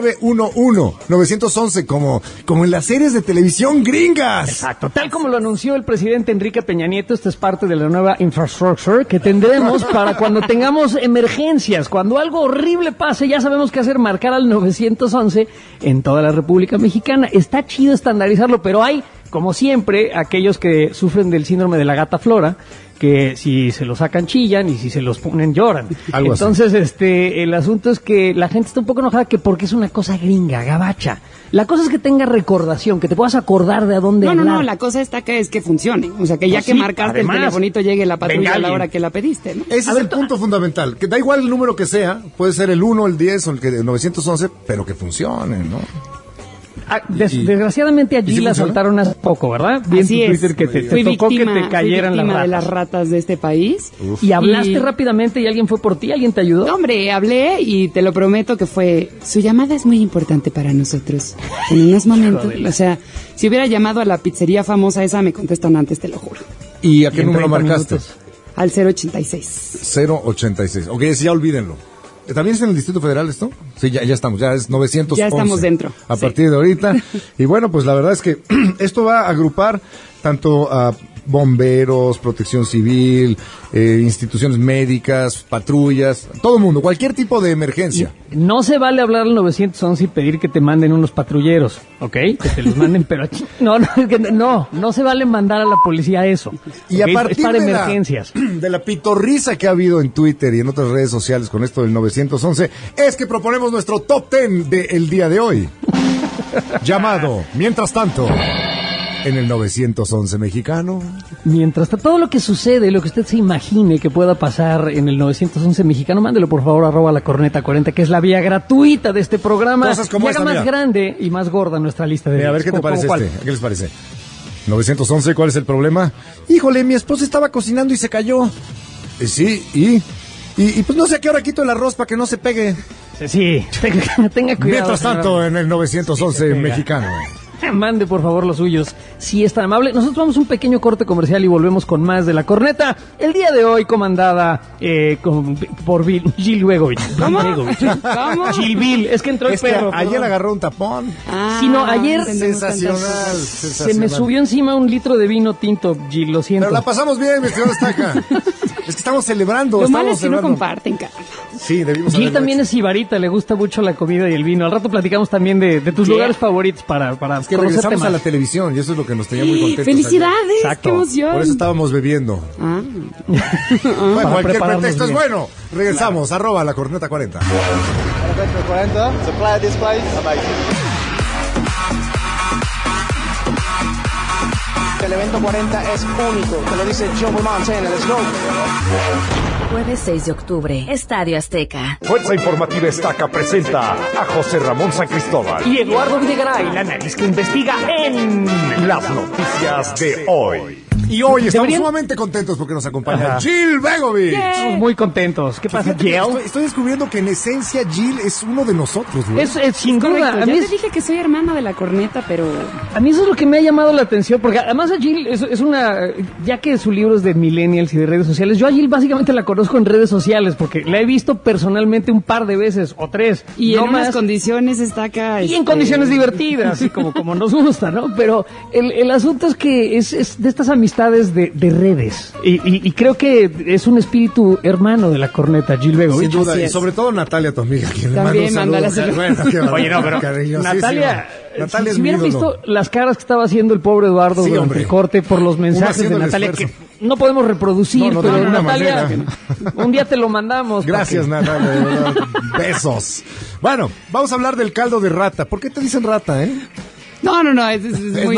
911, como en las series de televisión gringas.
Exacto, tal como lo anunció el presidente Enrique Peña Nieto, esta es parte de la nueva infrastructure que tendremos para cuando tengamos emergencias, cuando algo horrible pase, ya sabemos qué hacer, marcar al 911 en toda la República Mexicana. Está chido estandarizarlo, pero hay, como siempre, aquellos que sufren del síndrome de la gata Flora, que si se los sacan chillan y si se los ponen lloran.
Algo así.
Entonces, el asunto es que la gente está un poco enojada que porque es una cosa gringa, gabacha. La cosa es que tenga recordación, que te puedas acordar de a dónde hablar.
No, la cosa está que es que funcione. O sea, que ya
Pues
que
sí,
marcaste
además,
el telefonito llegue la patrulla
venga
a la
alguien.
hora que la pediste, ¿no?
Ese es el punto fundamental, que da igual el número que sea, puede ser el 1, el 10 o el 911, pero que funcione, ¿no?
Desgraciadamente
¿Y
allí
sí
la
funciona?
soltaron hace poco, ¿verdad? Vi en
Así
tu
es.
Twitter que te
Fui
tocó
víctima,
que te cayeran
fui
las
víctima
ratas.
de las ratas de este país.
Y hablaste
Y-
rápidamente y alguien fue por ti, alguien te ayudó.
No, hombre, hablé y te lo prometo que fue... Su llamada es muy importante para nosotros. En unos momentos, o sea, si hubiera llamado a la pizzería famosa esa, me contestan antes, te lo juro.
¿Y a
Y
qué
en
número
30
marcaste?
minutos.
Al 086.
086. Ok, ese ya olvídenlo. ¿También es en el Distrito Federal esto? Sí, ya estamos, ya es 911.
Ya estamos dentro,
A
sí.
partir de ahorita. Y bueno, pues la verdad es que esto va a agrupar tanto a bomberos, protección civil, instituciones médicas, patrullas, todo el mundo, cualquier tipo de emergencia.
No se vale hablar al 911 y pedir que te manden unos patrulleros, ¿ok? Que te los manden, pero no se vale mandar a la policía eso.
Y
¿ok?
a partir
es para
de
emergencias.
de la pitorrisa que ha habido en Twitter y en otras redes sociales con esto del 911, es que proponemos nuestro top 10 del día de hoy. Llamado, mientras tanto, en el 911 mexicano.
Mientras todo lo que sucede, lo que usted se imagine que pueda pasar en el 911 mexicano, mándelo por favor @ la corneta 40, que es la vía gratuita de este programa.
Cosas como
y haga
esta,
más
mira.
grande y más gorda nuestra lista de
A ver,
días.
¿qué te
¿Cómo
parece
cuál?
este? ¿Qué les parece? 911, ¿cuál es el problema? Híjole, mi esposa estaba cocinando y se cayó. Sí, y pues no sé a qué hora quito el arroz para que no se pegue.
Sí, tenga cuidado.
Mientras tanto, en el 911
Sí, se pega.
mexicano.
Mande por favor los suyos, si es tan amable. Nosotros vamos a un pequeño corte comercial y volvemos con más de la corneta. El día de hoy comandada por Gil Begovic.
¿Cómo?
Gil Bill, es que entró el
Es que
perro.
ayer
perdón.
agarró un tapón.
Sí, no, ayer
entendemos
Sensacional,
tantas cosas.
Se me
sensacional.
subió encima un litro de vino tinto, Gil, lo siento.
Pero la pasamos bien, mi estimado Estaca. Es que estamos celebrando.
Lo malo
estamos
es que no
celebrando.
comparten, cara.
Sí, debimos
Jill
haberlo
también
hecho.
es sibarita, le gusta mucho la comida y el vino. Al rato platicamos también de tus
¿Qué?
lugares favoritos para
Es que
conocerte
regresamos
más.
a la televisión y eso es lo que nos tenía muy contentos.
¡Felicidades!
Exacto.
¡Qué emoción!
Por eso estábamos bebiendo.
Ah.
Bueno,
Para
cualquier
prepararnos
pretexto es
bien.
bueno. Regresamos, @, la corneta 40.
El evento 40 es único, te lo dice Joe Montana, let's go.
Jueves 6 de octubre, Estadio Azteca.
Fuerza Informativa Estaca presenta a José Ramón San Cristóbal.
Y Eduardo Videgaray, la nariz que investiga en
Las noticias de hoy.
Y hoy estamos
Deberían-
sumamente contentos porque nos acompaña
Ajá.
Jill Begovic.
Estamos muy contentos. ¿Qué pasa,
Fíjate que
Jill?
estoy descubriendo que en esencia Jill es uno de nosotros, güey.
Es sin duda.
Correcto.
A
Ya
mí,
te
es-
dije que soy hermana de la corneta, pero...
a mí eso es lo que me ha llamado la atención, porque además a Jill es una, ya que su libro es de millennials y de redes sociales, yo a Jill básicamente la conozco en redes sociales, porque la he visto personalmente un par de veces o tres.
Y
no
en unas
más.
condiciones está acá...
Y en condiciones divertidas, así como nos gusta, ¿no? Pero el asunto es que es de estas amistades de redes. Y creo que es un espíritu hermano de la corneta, Jill Begovic.
Sin duda,
Así
y
es.
sobre todo Natalia, tu amiga, quien le
También
manda un
mándala
saludo.
saludos.
Bueno, qué
Oye, no, pero
cariñosísimo.
Natalia
Natalia es
si
mi
hubieran
ídolo.
visto las caras que estaba haciendo el pobre Eduardo
Sí,
durante
hombre.
el corte por los mensajes
haciendo
de
el
Natalia que
esfuerzo.
no podemos reproducir,
No, de
pero
ninguna
Natalia,
manera.
un día te lo mandamos.
Gracias,
papi.
Natalia, de verdad. Besos. Bueno, vamos a hablar del caldo de rata. ¿Por qué te dicen rata,
No, es muy...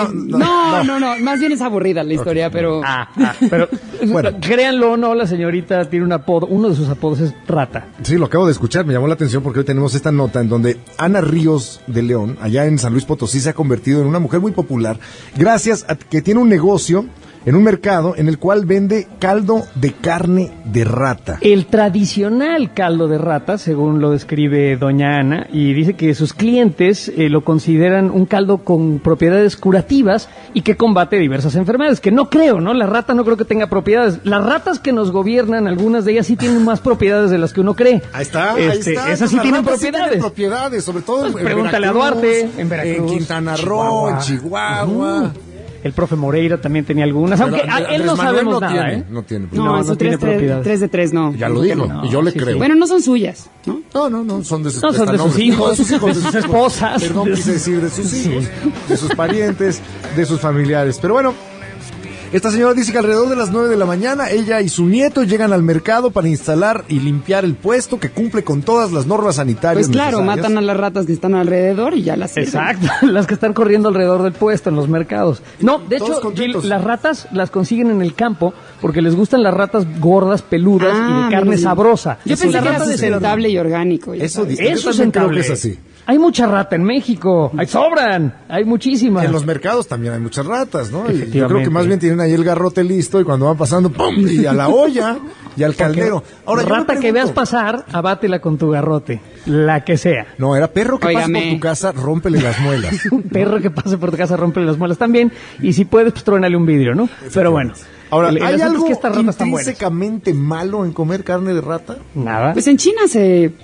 No, más bien es aburrida la historia, pero...
Pero
Bueno.
créanlo o no, la señorita tiene un apodo, uno de sus apodos es Rata.
Sí, lo acabo de escuchar, me llamó la atención porque hoy tenemos esta nota en donde Ana Ríos de León, allá en San Luis Potosí, se ha convertido en una mujer muy popular gracias a que tiene un negocio en un mercado en el cual vende caldo de carne de rata.
El tradicional caldo de rata, según lo describe doña Ana, y dice que sus clientes lo consideran un caldo con propiedades curativas y que combate diversas enfermedades, que no creo, ¿no? La rata no creo que tenga propiedades. Las ratas que nos gobiernan, algunas de ellas sí tienen más propiedades de las que uno cree.
Ahí está,
Esas sí
Las
tienen
ratas sí
propiedades.
propiedades, sobre todo
Pues
en
pregúntale a
Veracruz,
Duarte, en Veracruz,
Quintana Roo,
Chihuahua.
en Chihuahua.
El profe Moreira también tenía algunas, aunque
Pero
a él
Andrés
no
Manuel
sabemos
no
nada,
tiene,
¿eh?
no tiene.
No,
No,
en su
no tiene
3 de 3 no.
Ya lo dijo,
No,
y yo le
sí,
creo.
sí.
Bueno, no son suyas, ¿no?
No, son de sus,
No, son de sus
prestanombres.
hijos,
No, de sus hijos,
de sus esposas.
Perdón,
de
quise
sus-
decir de sus
Sí.
hijos, de sus parientes, de sus familiares. Pero bueno, esta señora dice que alrededor de las 9 de la mañana ella y su nieto llegan al mercado para instalar y limpiar el puesto que cumple con todas las normas sanitarias.
Pues claro,
necesarias.
matan a las ratas que están alrededor y ya las sirven.
Exacto, las que están corriendo alrededor del puesto en los mercados. No, de
Todos
hecho,
contentos.
Gil, las ratas las consiguen en el campo porque les gustan las ratas gordas, peludas y de carne
mira.
sabrosa.
Yo
Eso,
pensé
la
que era
rata de
sustentable y orgánico. ya
Eso
sabes.
dice.
Eso
Yo
es
también creo que
rentable.
es así.
Hay mucha rata en México, hay sobran, hay muchísimas.
En los mercados también hay muchas ratas, ¿no? Y yo creo que
Efectivamente.
más bien tienen ahí el garrote listo y cuando van pasando, ¡pum! Y a la olla y al caldero. Ahora, yo me
Rata que
pregunto-
veas pasar, abátela con tu garrote, la que sea.
No, era perro que pasa por
Óigame.
tu casa, rómpele las muelas.
Un perro que pase por tu casa, rompe las muelas también. Y si puedes, pues truénale un vidrio, ¿no? Pero bueno.
Ahora,
el
¿hay
asunto es
algo
que estas ratas están buenas.
intrínsecamente malo en comer carne de rata?
Nada.
Pues en China se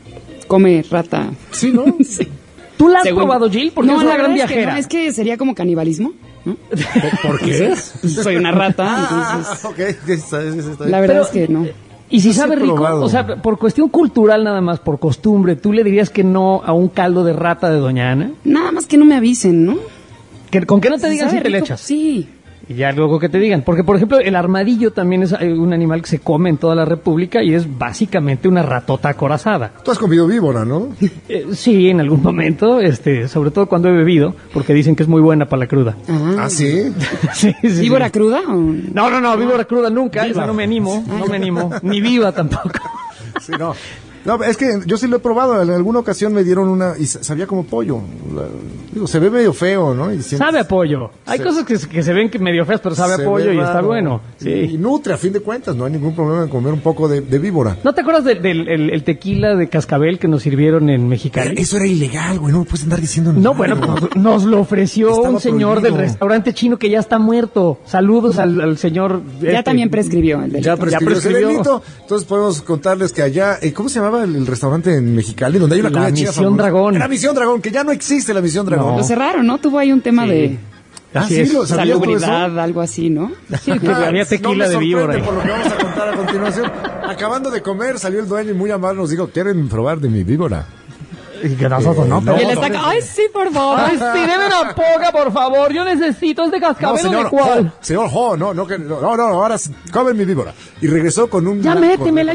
come rata.
Sí, ¿no?
Sí.
¿Tú la has
Según-
probado, Jill? Porque
no,
es una
la
gran
verdad es que
viajera.
no, es que sería como canibalismo, ¿no?
¿Por qué?
Soy una rata, entonces...
Ok, está bien.
La verdad
Pero-
es que no.
Y si
Yo sí
sabe
he
rico,
probado.
o sea, por cuestión cultural nada más, por costumbre, ¿tú le dirías que no a un caldo de rata de Doña Ana?
Nada más que no me avisen, ¿no?
¿Con qué no te digan si
¿Sabe
te le
rico?
echas?
Sí.
Y ya luego que te digan. Porque, por ejemplo, el armadillo también es un animal que se come en toda la República y es básicamente una ratota acorazada.
Tú has comido víbora, ¿no?
Sí, en algún momento, sobre todo cuando he bebido, porque dicen que es muy buena para la cruda.
Ah, sí.
Sí, sí, sí.
¿Víbora cruda o...?
No, víbora cruda nunca, esa no me animo, ni viva tampoco.
Sí, no. No, es que yo sí lo he probado. En alguna ocasión me dieron una y sabía como pollo. Digo, se ve medio feo, ¿no? Y sientes-
Sabe a pollo. Hay
Sí.
cosas que se ven que medio feas, pero sabe
se
a pollo
ve
y está
raro.
bueno.
Y
Sí.
nutre, a fin de cuentas. No hay ningún problema en comer un poco de víbora.
¿No te acuerdas del el tequila de cascabel que nos sirvieron en Mexicali?
Eso era ilegal, güey. No me puedes andar diciendo
No,
nada.
bueno, pues nos lo ofreció
Estaba
un señor
prohibido.
del restaurante chino que ya está muerto. Saludos al señor.
Ya también prescribió el delito.
Ya prescribió ese
prescribió.
delito. Entonces podemos contarles que allá, ¿cómo se llamaba el restaurante en Mexicali? Donde hay una
La
comida china
Misión
famosa?
Dragón.
La Misión Dragón, que ya no existe la Misión Dragón.
Lo cerraron, ¿no? Tuvo ahí un tema
Sí.
de...
Así es.
¿Sabías tú eso?
Salubridad, algo así, ¿no?
Sí, que había tequila de víbora.
Por lo que vamos a contar a continuación. Acabando de comer, salió el dueño y muy amable nos dijo, ¿quieren probar de mi víbora?
Y que nosotros no.
Y él está acá, ay, sí, por favor.
Ay, sí, deme una poca, por favor. Yo necesito el de cascabel,
señor,
¿de cuál?
Señor, ahora comen mi víbora. Y regresó con un...
Ya métemela.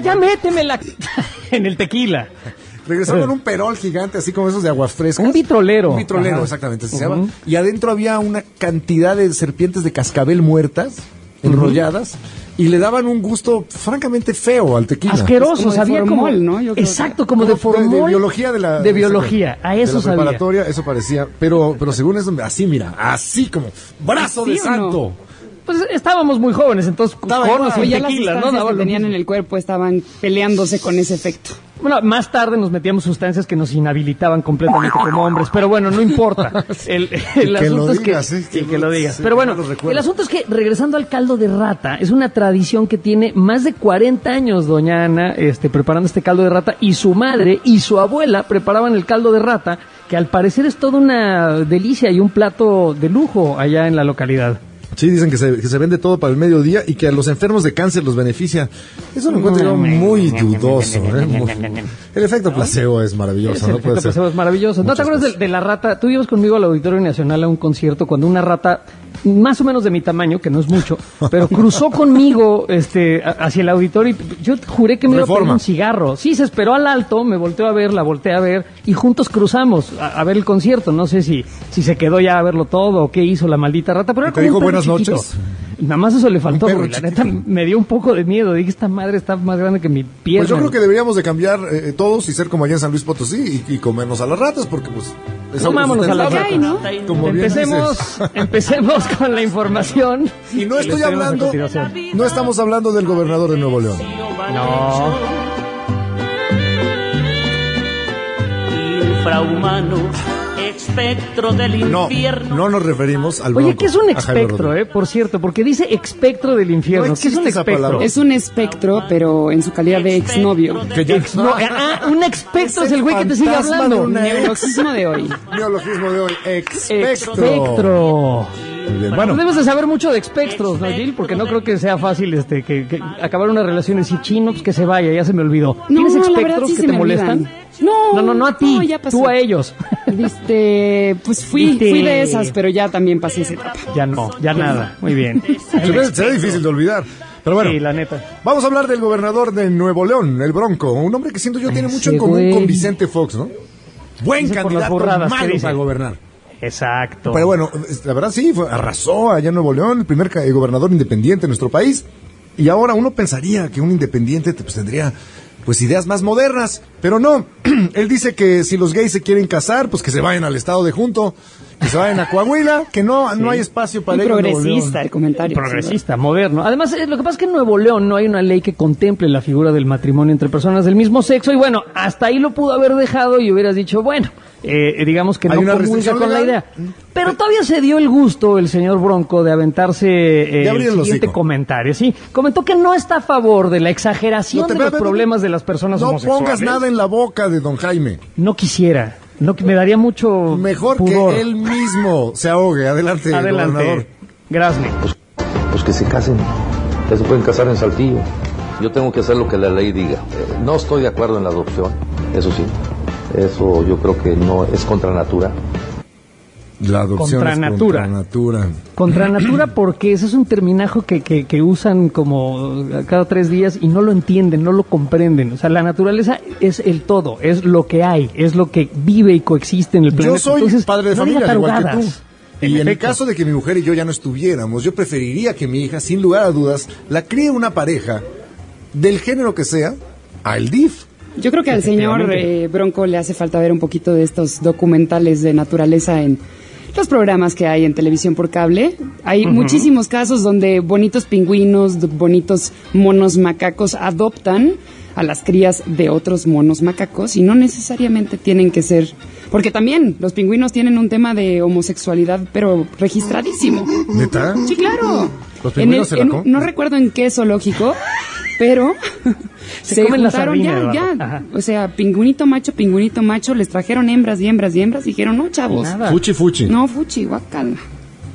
En el tequila.
Regresó con un perol gigante, así como esos de aguas frescas.
Un vitrolero.
Un vitrolero, exactamente. Se llama. Y adentro había una cantidad de serpientes de cascabel muertas, enrolladas, y le daban un gusto francamente feo al tequila.
Asqueroso,
como de
sabía
formol,
como...
¿no? Yo creo
Exacto, como de formol.
De biología
de biología, a eso
de la
sabía.
preparatoria, eso parecía. Pero según eso, así, mira, así como brazo
¿Sí
de
o
santo.
no?
Pues estábamos muy jóvenes, entonces conos y
Ya las
tequila, ¿no?
sustancias
Daba
que
lo
tenían
mismo.
en el cuerpo estaban peleándose con ese efecto.
Bueno, más tarde nos metíamos sustancias que nos inhabilitaban completamente como hombres, pero bueno, no importa. El
que
asunto
lo
es
digas,
que lo digas.
sí,
Pero bueno,
no lo recuerdo.
el asunto es que, regresando al caldo de rata, es una tradición que tiene más de 40 años doña Ana preparando este caldo de rata, y su madre y su abuela preparaban el caldo de rata, que al parecer es toda una delicia y un plato de lujo allá en la localidad.
Sí, dicen que se vende todo para el mediodía y que a los enfermos de cáncer los beneficia. Eso lo encuentro yo muy dudoso. El efecto placebo es maravilloso, ¿no? Puede ser.
Es maravilloso. ¿No te acuerdas de la rata? Tú ibas conmigo al Auditorio Nacional a un concierto cuando una rata más o menos de mi tamaño, que no es mucho, pero cruzó conmigo hacia el auditorio y yo juré que me iba a pedir un cigarro. Sí, se esperó al alto, me volteó a ver, la volteé a ver y juntos cruzamos a ver el concierto. No sé si se quedó ya a verlo todo o qué hizo la maldita rata, pero era
¿Te
como
dijo
un perro
buenas
chiquito.
noches?
Nada más eso le faltó,
perro
porque la neta me dio un poco de miedo. Dije, esta madre está más grande que mi pierna.
Pues yo creo que deberíamos de cambiar todos y ser como allá en San Luis Potosí y comernos a las ratas, porque pues...
Tomámonos a las
ratas.
ratas.
Como bien
Empecemos con la información.
Y no estoy hablando, no estamos hablando del gobernador de Nuevo León.
No.
Infrahumano, espectro del infierno.
No nos referimos al
Oye,
Bronco,
¿qué es un
a Jaime
espectro,
Rodríguez.
por cierto? Porque dice espectro del infierno.
No
¿Qué es un
existe esa
espectro?
palabra.
Es un espectro, pero en su calidad de exnovio.
Que ya-
Un espectro es el güey que te sigue
fantasma
hablando.
de una-
Neologismo de hoy.
Neologismo de hoy, espectro.
Espectro.
Muy bien, bueno,
Debes de saber mucho de espectros, ¿no, Gil? Porque no creo que sea fácil que acabar una relación y decir, chino, pues que se vaya, ya se me olvidó.
No,
¿Tienes
la verdad
espectros
sí
que
se
te
me
molestan?
olvidan. No,
a ti,
ya pasó.
tú a ellos.
Pues fui de esas, pero ya también pasé esa etapa.
Ya no, ya nada. Muy bien.
será difícil de olvidar. Pero bueno,
Sí, la neta.
vamos a hablar del gobernador de Nuevo León, el Bronco, un hombre que siento yo tiene mucho en
Ese
común
güey.
con Vicente Fox, ¿no? Buen
Dice por las
candidato,
burradas que
malo
dice.
para gobernar.
Exacto.
Pero bueno, la verdad sí, arrasó allá en Nuevo León, el primer gobernador independiente en nuestro país. Y ahora uno pensaría que un independiente pues, tendría pues ideas más modernas, pero no. Él dice que si los gays se quieren casar, pues que se vayan al estado de Junto, que se vayan a Coahuila, que no hay espacio para
Muy
ellos en Nuevo
progresista
León.
el comentario.
Progresista, moderno. Además, lo que pasa es que en Nuevo León no hay una ley que contemple la figura del matrimonio entre personas del mismo sexo y bueno, hasta ahí lo pudo haber dejado y hubieras dicho, bueno, digamos que
¿Hay
no
una
comulga
restricción
con la
legal?
idea. Pero todavía se dio el gusto el señor Bronco de aventarse
abrir
el
el
siguiente
hocico.
comentario. Sí, comentó que no está a favor de la exageración de los problemas de las personas
No
homosexuales.
pongas nada en la boca de don Jaime.
No quisiera. No, que me daría mucho
Mejor
pudor.
que él mismo se ahogue. Adelante, gobernador.
Adelante. Gracias.
Pues que se casen, ya se pueden casar en Saltillo. Yo tengo que hacer lo que la ley diga. No estoy de acuerdo en la adopción, eso sí. Eso yo creo que no es contra natura.
La adopción
Contra
es
natura.
contra natura.
Contra natura porque ese es un terminajo que usan como cada 3 días y no lo entienden, no lo comprenden. O sea, la naturaleza es el todo, es lo que hay, es lo que vive y coexiste en el planeta.
Yo soy
Entonces,
padre de
no diga
familia, al igual que tú.
tarugadas.
Y en el
efecto.
caso de que mi mujer y yo ya no estuviéramos, yo preferiría que mi hija, sin lugar a dudas, la críe una pareja del género que sea, al DIF.
Yo creo que al señor Bronco le hace falta ver un poquito de estos documentales de naturaleza en los programas que hay en televisión por cable. Hay muchísimos casos donde bonitos pingüinos, bonitos monos macacos adoptan a las crías de otros monos macacos y no necesariamente tienen que ser... Porque también los pingüinos tienen un tema de homosexualidad, pero registradísimo.
¿Neta?
Sí, claro.
Los pingüinos se la comen.
no recuerdo en qué zoológico, pero
Se comen la
juntaron
sardina,
ya.
Eduardo. Ajá.
O sea, pingüinito macho, les trajeron hemras y hembras y hembras y dijeron, no, chavos.
Nada.
Fuchi, fuchi.
No, fuchi, guacala.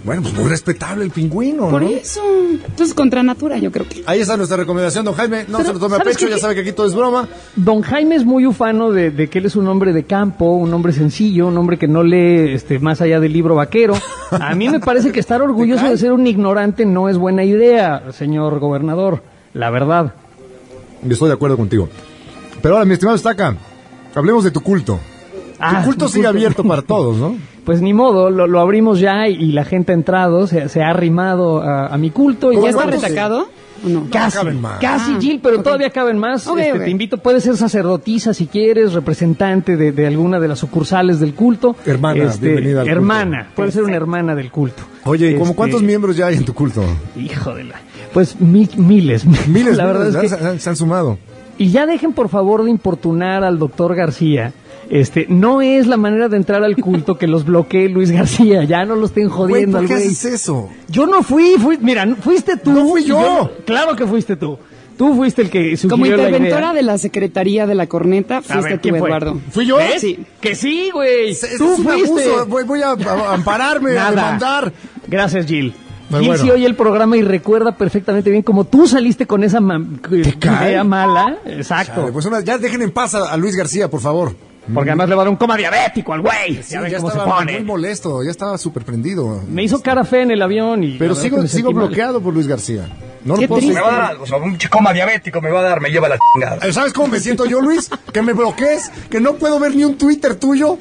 Bueno, pues muy respetable el pingüino,
Por
¿no?
eso. Entonces, contra natura, yo creo que.
Ahí está nuestra recomendación, don Jaime. No
Pero,
se lo tome a
¿sabes
pecho,
qué?
ya sabe que aquí todo es broma.
Don Jaime es muy ufano de que él es un hombre de campo, un hombre sencillo, un hombre que no lee más allá del libro vaquero. A mí me parece que estar orgulloso de ser un ignorante no es buena idea, señor gobernador, la verdad.
Yo estoy de acuerdo contigo. Pero ahora, mi estimado Estaca, hablemos de tu culto. Tu culto
mi
sigue
culto.
abierto para todos, ¿no?
Pues ni modo, lo abrimos ya y la gente ha entrado, se ha arrimado a mi culto. Y
¿Ya está
¿cuántos?
retacado? ¿O no?
Casi,
caben más.
casi Jill, pero todavía caben más.
Ok, ok.
Te invito, puedes ser sacerdotisa si quieres, representante de alguna de las sucursales del culto.
Hermana, bienvenida al
hermana,
culto.
puede ser una hermana del culto.
Oye, ¿y como cuántos miembros ya hay en tu culto?
Hijo de la... Pues miles.
Miles,
La verdad
ya
es que...
se han sumado.
Y ya dejen por favor de importunar al doctor García. No es la manera de entrar al culto que los bloquee Luis García. Ya no lo estén jodiendo
Güey, ¿por
al
qué
güey.
haces eso?
Yo no fui, mira, fuiste tú.
No fui yo.
Claro que fuiste tú. Tú fuiste el que sugirió
Como
la
interventora
idea.
de la Secretaría de la Corneta,
A
fuiste
ver,
tú,
¿quién fue?
Eduardo.
¿Fui yo?
¿Ves?
Sí.
Que sí, güey.
Es
Tú
un
fuiste.
abuso. Voy a ampararme, a demandar.
Gracias, Jill.
Pero
Jill
bueno.
sí oye el programa y recuerda perfectamente bien como tú saliste con esa
cae?
idea mala. Exacto.
Chale, pues ya dejen en paz a Luis García, por favor.
Porque además le va a dar un coma diabético al güey.
Sí,
Ya ven
ya
cómo se
estaba
pone.
muy molesto, ya estaba súper prendido.
Me hizo cara fea en el avión y...
Pero
la verdad que me
sigo
sentí mal.
bloqueado por Luis García. No lo
Qué
puedo
triste.
seguir.
Me va a dar, o sea, un coma diabético me va a dar, me lleva la chingada.
¿Sabes cómo me siento yo, Luis? Que me bloquees, que no puedo ver ni un Twitter tuyo.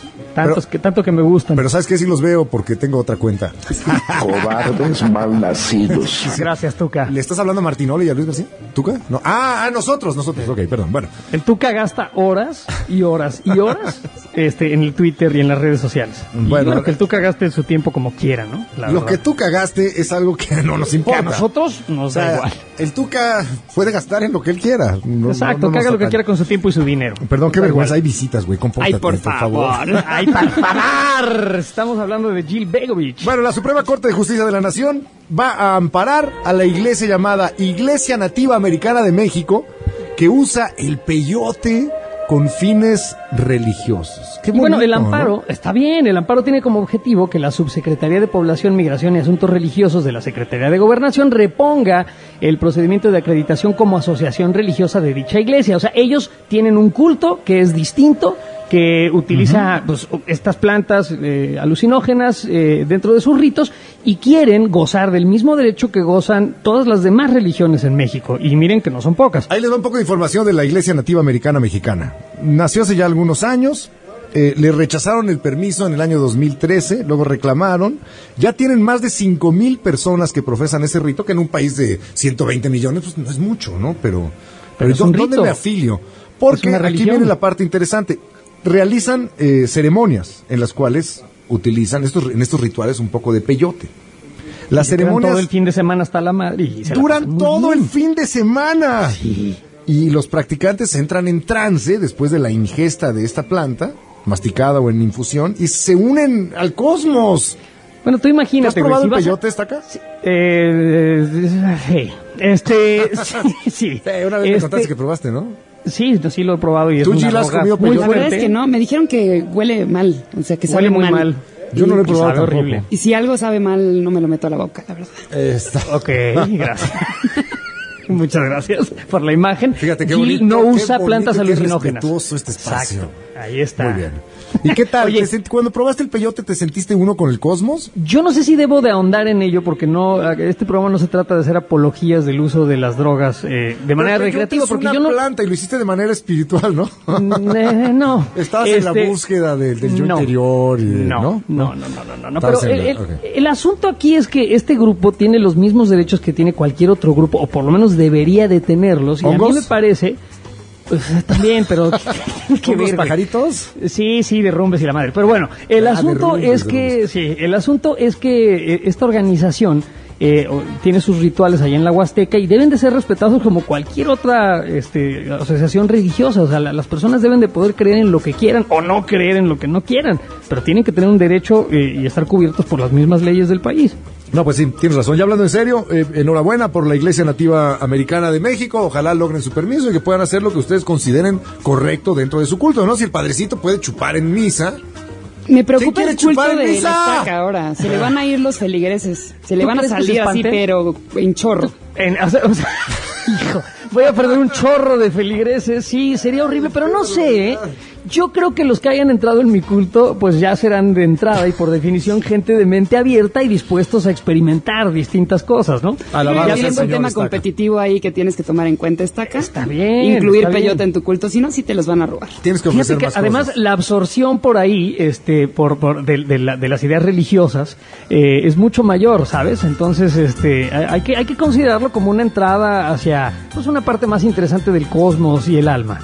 Tanto que me gustan.
Pero ¿sabes qué? Sí los veo porque tengo otra cuenta.
Cobardes malnacidos.
Gracias, Tuca.
¿Le estás hablando a Martinoli y a Luis García? ¿Tuca? No. nosotros. Ok, perdón. Bueno,
El Tuca gasta horas y horas y horas en el Twitter y en las redes sociales. Y
Bueno,
que el Tuca gaste su tiempo como quiera, ¿no? La
lo
verdad.
que tú cagaste es algo que no nos
Que
importa.
a nosotros nos
O
da
sea,
igual.
el Tuca puede gastar en lo que él quiera.
Exacto,
no
que haga
nos
lo que
atañe.
quiera con su tiempo y su dinero.
Perdón, qué
Da
vergüenza.
igual.
Hay visitas, güey. Compórtate,
Ay, por favor. Ay, por favor. Estamos hablando de Jill Begovic.
Bueno, la Suprema Corte de Justicia de la Nación va a amparar a la iglesia llamada Iglesia Nativa Americana de México, que usa el peyote con fines religiosos. Qué
Y bueno,
bonito,
el amparo, está bien, el amparo tiene como objetivo que la Subsecretaría de Población, Migración y Asuntos Religiosos de la Secretaría de Gobernación reponga el procedimiento de acreditación como asociación religiosa de dicha iglesia. O sea, ellos tienen un culto que es distinto, que utiliza pues, estas plantas alucinógenas dentro de sus ritos y quieren gozar del mismo derecho que gozan todas las demás religiones en México. Y miren que no son pocas.
Ahí les va un poco de información de la Iglesia Nativa Americana Mexicana. Nació hace ya algunos años, le rechazaron el permiso en el año 2013, luego reclamaron. Ya tienen más de 5,000 personas que profesan ese rito, que en un país de 120 millones, pues no es mucho, ¿no? Pero
es un
¿dónde
rito.
me afilio? Porque
Es una
aquí
religión.
viene la parte interesante. Realizan ceremonias en las cuales utilizan en estos rituales un poco de peyote. Las
Se quedan
ceremonias
todo el fin de semana hasta la madre y se la
duran
pasan muy
todo
bien.
el fin de semana.
Sí.
Y los practicantes entran en trance después de la ingesta de esta planta, masticada o en infusión, y se unen al cosmos.
Bueno, tú
¿Te has
imagínate, güey,
probado
si
el
vas a-
peyote esta acá?
Sí. Sí.
Una vez me contaste que probaste, ¿no?
Sí, sí lo he probado y es
¿Tú,
una
Gil, has
droga
comido
muy
peyote?
La verdad
fuerte.
es que no, me dijeron que huele mal, o sea, que sabe
Huele muy mal.
Yo no lo he
Y
probado
sabe
tampoco.
horrible.
Y si algo sabe mal, no me lo meto a la boca, la verdad.
Ok, gracias. Muchas gracias por la imagen.
Fíjate qué
Gil
bonito.
no
qué
usa
bonito,
plantas
qué
alucinógenas.
respetuoso este espacio.
Exacto. Ahí está.
Muy bien. ¿Y qué tal?
Oye,
Cuando probaste el peyote, ¿te sentiste uno con el cosmos?
yo no sé si debo de ahondar en ello porque no, este programa no se trata de hacer apologías del uso de las drogas de manera
Pero el peyote
recreativa
es
porque
una
yo no
planta y lo hiciste de manera espiritual, ¿no?
no.
Estabas en la búsqueda del yo
no.
interior y
No. Pero
Estabas en la-
el,
ok.
el asunto aquí es que este grupo tiene los mismos derechos que tiene cualquier otro grupo, o por lo menos debería de tenerlos. Y a mí
¿Hongos?
me parece, pues también, pero ¿qué
¿Con los
ver, güey?
pajaritos?
Sí, derrumbes y la madre. Pero bueno, el asunto
derrumbes,
es que, esta organización tiene sus rituales allá en la Huasteca y deben de ser respetados como cualquier otra asociación religiosa. O sea, las personas deben de poder creer en lo que quieran o no creer en lo que no quieran, pero tienen que tener un derecho y estar cubiertos por las mismas leyes del país.
No, pues sí, tienes razón. Ya hablando en serio, enhorabuena por la Iglesia Nativa Americana de México. Ojalá logren su permiso y que puedan hacer lo que ustedes consideren correcto dentro de su culto, ¿no? Si el padrecito puede chupar en misa,
Me preocupa el culto
chupar
de
misa?
la estaca ahora. Se le van a ir los feligreses. Se le van a salir así, pero en chorro.
Hijo, voy a perder un chorro de feligreses. Sí, sería horrible, pero no sé, ¿eh? Yo creo que los que hayan entrado en mi culto, pues ya serán de entrada y por definición gente de mente abierta y dispuestos a experimentar distintas cosas, ¿no?
Ya viendo el tema competitivo ahí que tienes que tomar en cuenta, Estaca.
Está bien.
Incluir
está
peyote
bien.
en tu culto, si no, sí te los van a robar.
Tienes que ofrecer más
además
cosas.
la absorción por ahí, de las ideas religiosas, es mucho mayor, ¿sabes? Entonces, hay que considerarlo como una entrada hacia, pues, una parte más interesante del cosmos y el alma.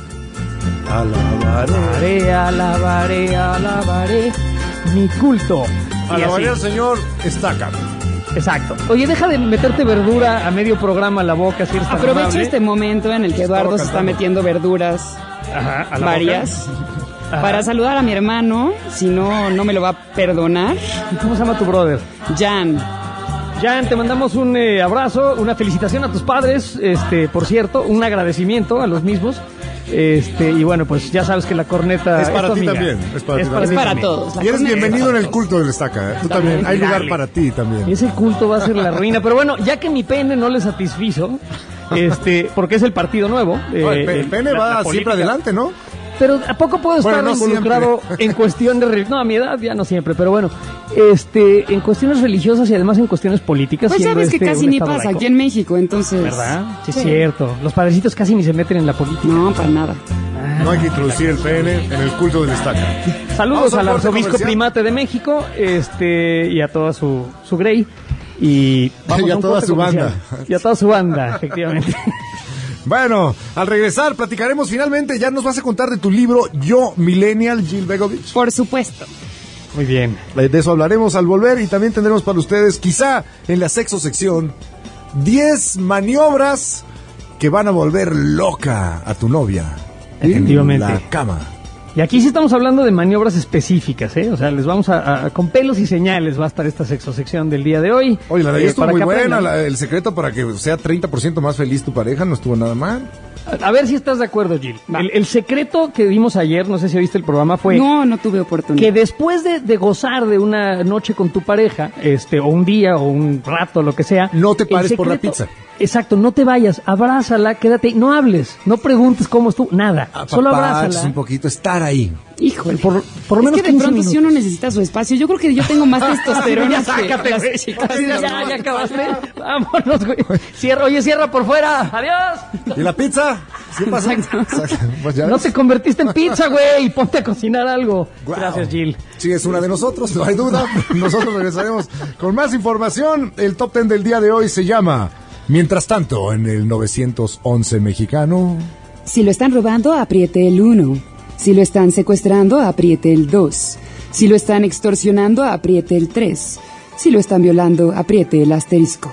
Alabaré mi culto.
Alabaré al señor Estaca.
Exacto. Oye, deja de meterte verdura a medio programa a la boca, si eres tan
Aprovecho
amable.
este momento en el que Eduardo se está metiendo verduras
a la
varias
boca.
para saludar a mi hermano, si no, no me lo va a perdonar.
¿Y cómo se llama tu brother?
Jan,
te mandamos un abrazo, una felicitación a tus padres, por cierto, un agradecimiento a los mismos. Y bueno, pues ya sabes que la corneta
Es para
tu
ti
amiga.
también. Es para ti
es
también.
para todos. La
Y eres
corneta.
bienvenido en el culto del Estaca. Tú también. Hay lugar para ti también.
Ese culto va a ser la ruina. Pero bueno, ya que mi pene no le satisfizo, porque es el partido nuevo.
No, el pene va siempre adelante, ¿no?
Pero ¿a poco puedo estar
Bueno, no
involucrado en cuestión de... No, a mi edad ya no siempre, pero bueno, en cuestiones religiosas y además en cuestiones políticas.
Pues
siendo
sabes que casi
un
ni
estado
pasa
laico.
aquí en México, entonces.
¿Verdad? Sí, es cierto. Los padrecitos casi ni se meten en la política.
No, para nada.
No hay que introducir el pene en el culto del Estaca.
Saludos
Vamos al
al
corte
arzobispo
comercial.
primate de México, y a toda su grey. Y vamos
Y a
un
toda
corte
su
comercial.
banda.
Y a toda su banda, efectivamente.
Bueno, al regresar platicaremos finalmente. Ya nos vas a contar de tu libro Yo Millennial, Jill Begovich.
Por supuesto.
Muy bien.
De eso hablaremos al volver y también tendremos para ustedes, quizá en la sexo sección, 10 maniobras que van a volver loca a tu novia en
Efectivamente.
la cama.
Y aquí sí estamos hablando de maniobras específicas, ¿eh? O sea, les vamos con pelos y señales va a estar esta sexosección del día de hoy.
Oye, la de ahí estuvo
para
muy
que
buena.
aprendan.
El secreto para que sea 30% más feliz tu pareja no estuvo nada mal.
A ver si estás de acuerdo, Jill. El secreto que dimos ayer, no sé si oíste el programa, fue
No tuve oportunidad.
que después de gozar de una noche con tu pareja, o un día, o un rato, lo que sea,
No te pares
el
por la pizza.
Exacto, no te vayas, abrázala, quédate, no hables, no preguntes cómo estuvo, nada, solo
Apapachas
abrázala.
un poquito, estar ahí.
Híjole.
Por lo menos
es que de
15
pronto si uno
minutos.
necesita su espacio, yo creo que yo tengo más testosterona
Ya
que
sácate,
las
güey.
chicas.
Ya acabaste. Vámonos, güey. Cierra por fuera. Adiós.
¿Y la pizza? ¿Sí pasó?
Exacto.
Pues ya
No
ves.
te convertiste en pizza, güey. Ponte a cocinar algo.
Guau.
Gracias, Jill.
Sí, es una de nosotros, no hay duda. Nosotros regresaremos con más información. El top 10 del día de hoy se llama Mientras tanto, en el 911 mexicano.
Si lo están robando, apriete el 1. Si lo están secuestrando, apriete el 2. Si lo están extorsionando, apriete el 3. Si lo están violando, apriete el asterisco.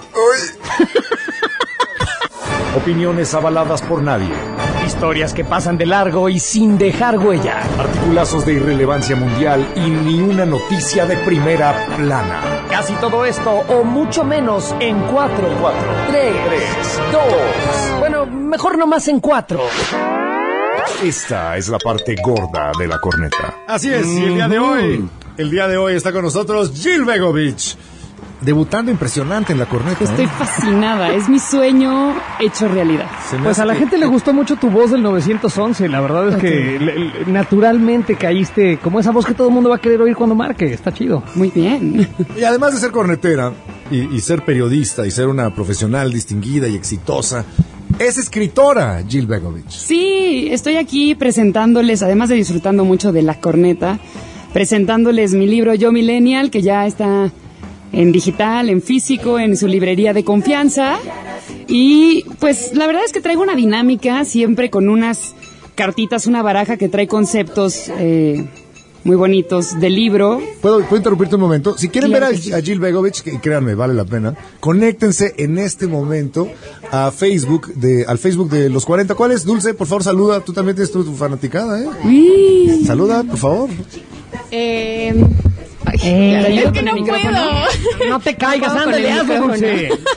Opiniones avaladas por nadie.
Historias que pasan de largo y sin dejar huella.
Articulazos de irrelevancia mundial y ni una noticia de primera plana.
Casi todo esto, o mucho menos, en 4, 3, 2. Bueno, mejor nomás en 4.
Esta es la parte gorda de la corneta.
Así es, y el día de hoy está con nosotros Jill Begovich, debutando impresionante en la corneta.
Estoy fascinada, es mi sueño hecho realidad.
Pues a la gente le gustó mucho tu voz del 911, la verdad es que naturalmente caíste como esa voz que todo el mundo va a querer oír cuando marque, está chido.
Muy bien.
Y además de ser cornetera y ser periodista y ser una profesional distinguida y exitosa, es escritora, Jill Begovich.
Sí, estoy aquí presentándoles, además de disfrutando mucho de la corneta, presentándoles mi libro Yo Millennial, que ya está en digital, en físico, en su librería de confianza. Y pues la verdad es que traigo una dinámica siempre con unas cartitas, una baraja que trae conceptos muy bonitos del libro.
¿Puedo interrumpirte un momento? Si quieren
Claro
ver
que sí.
a Jill Begovich, que créanme, vale la pena, conéctense en este momento a al Facebook de los 40. ¿Cuál es, Dulce? Por favor, saluda. Tú también tienes tu fanaticada, ¿eh?
Uy.
Saluda, por favor.
Es que no puedo.
No te caigas,
No puedo con
ándale,
el
hazlo,
micrófono.
Dulce.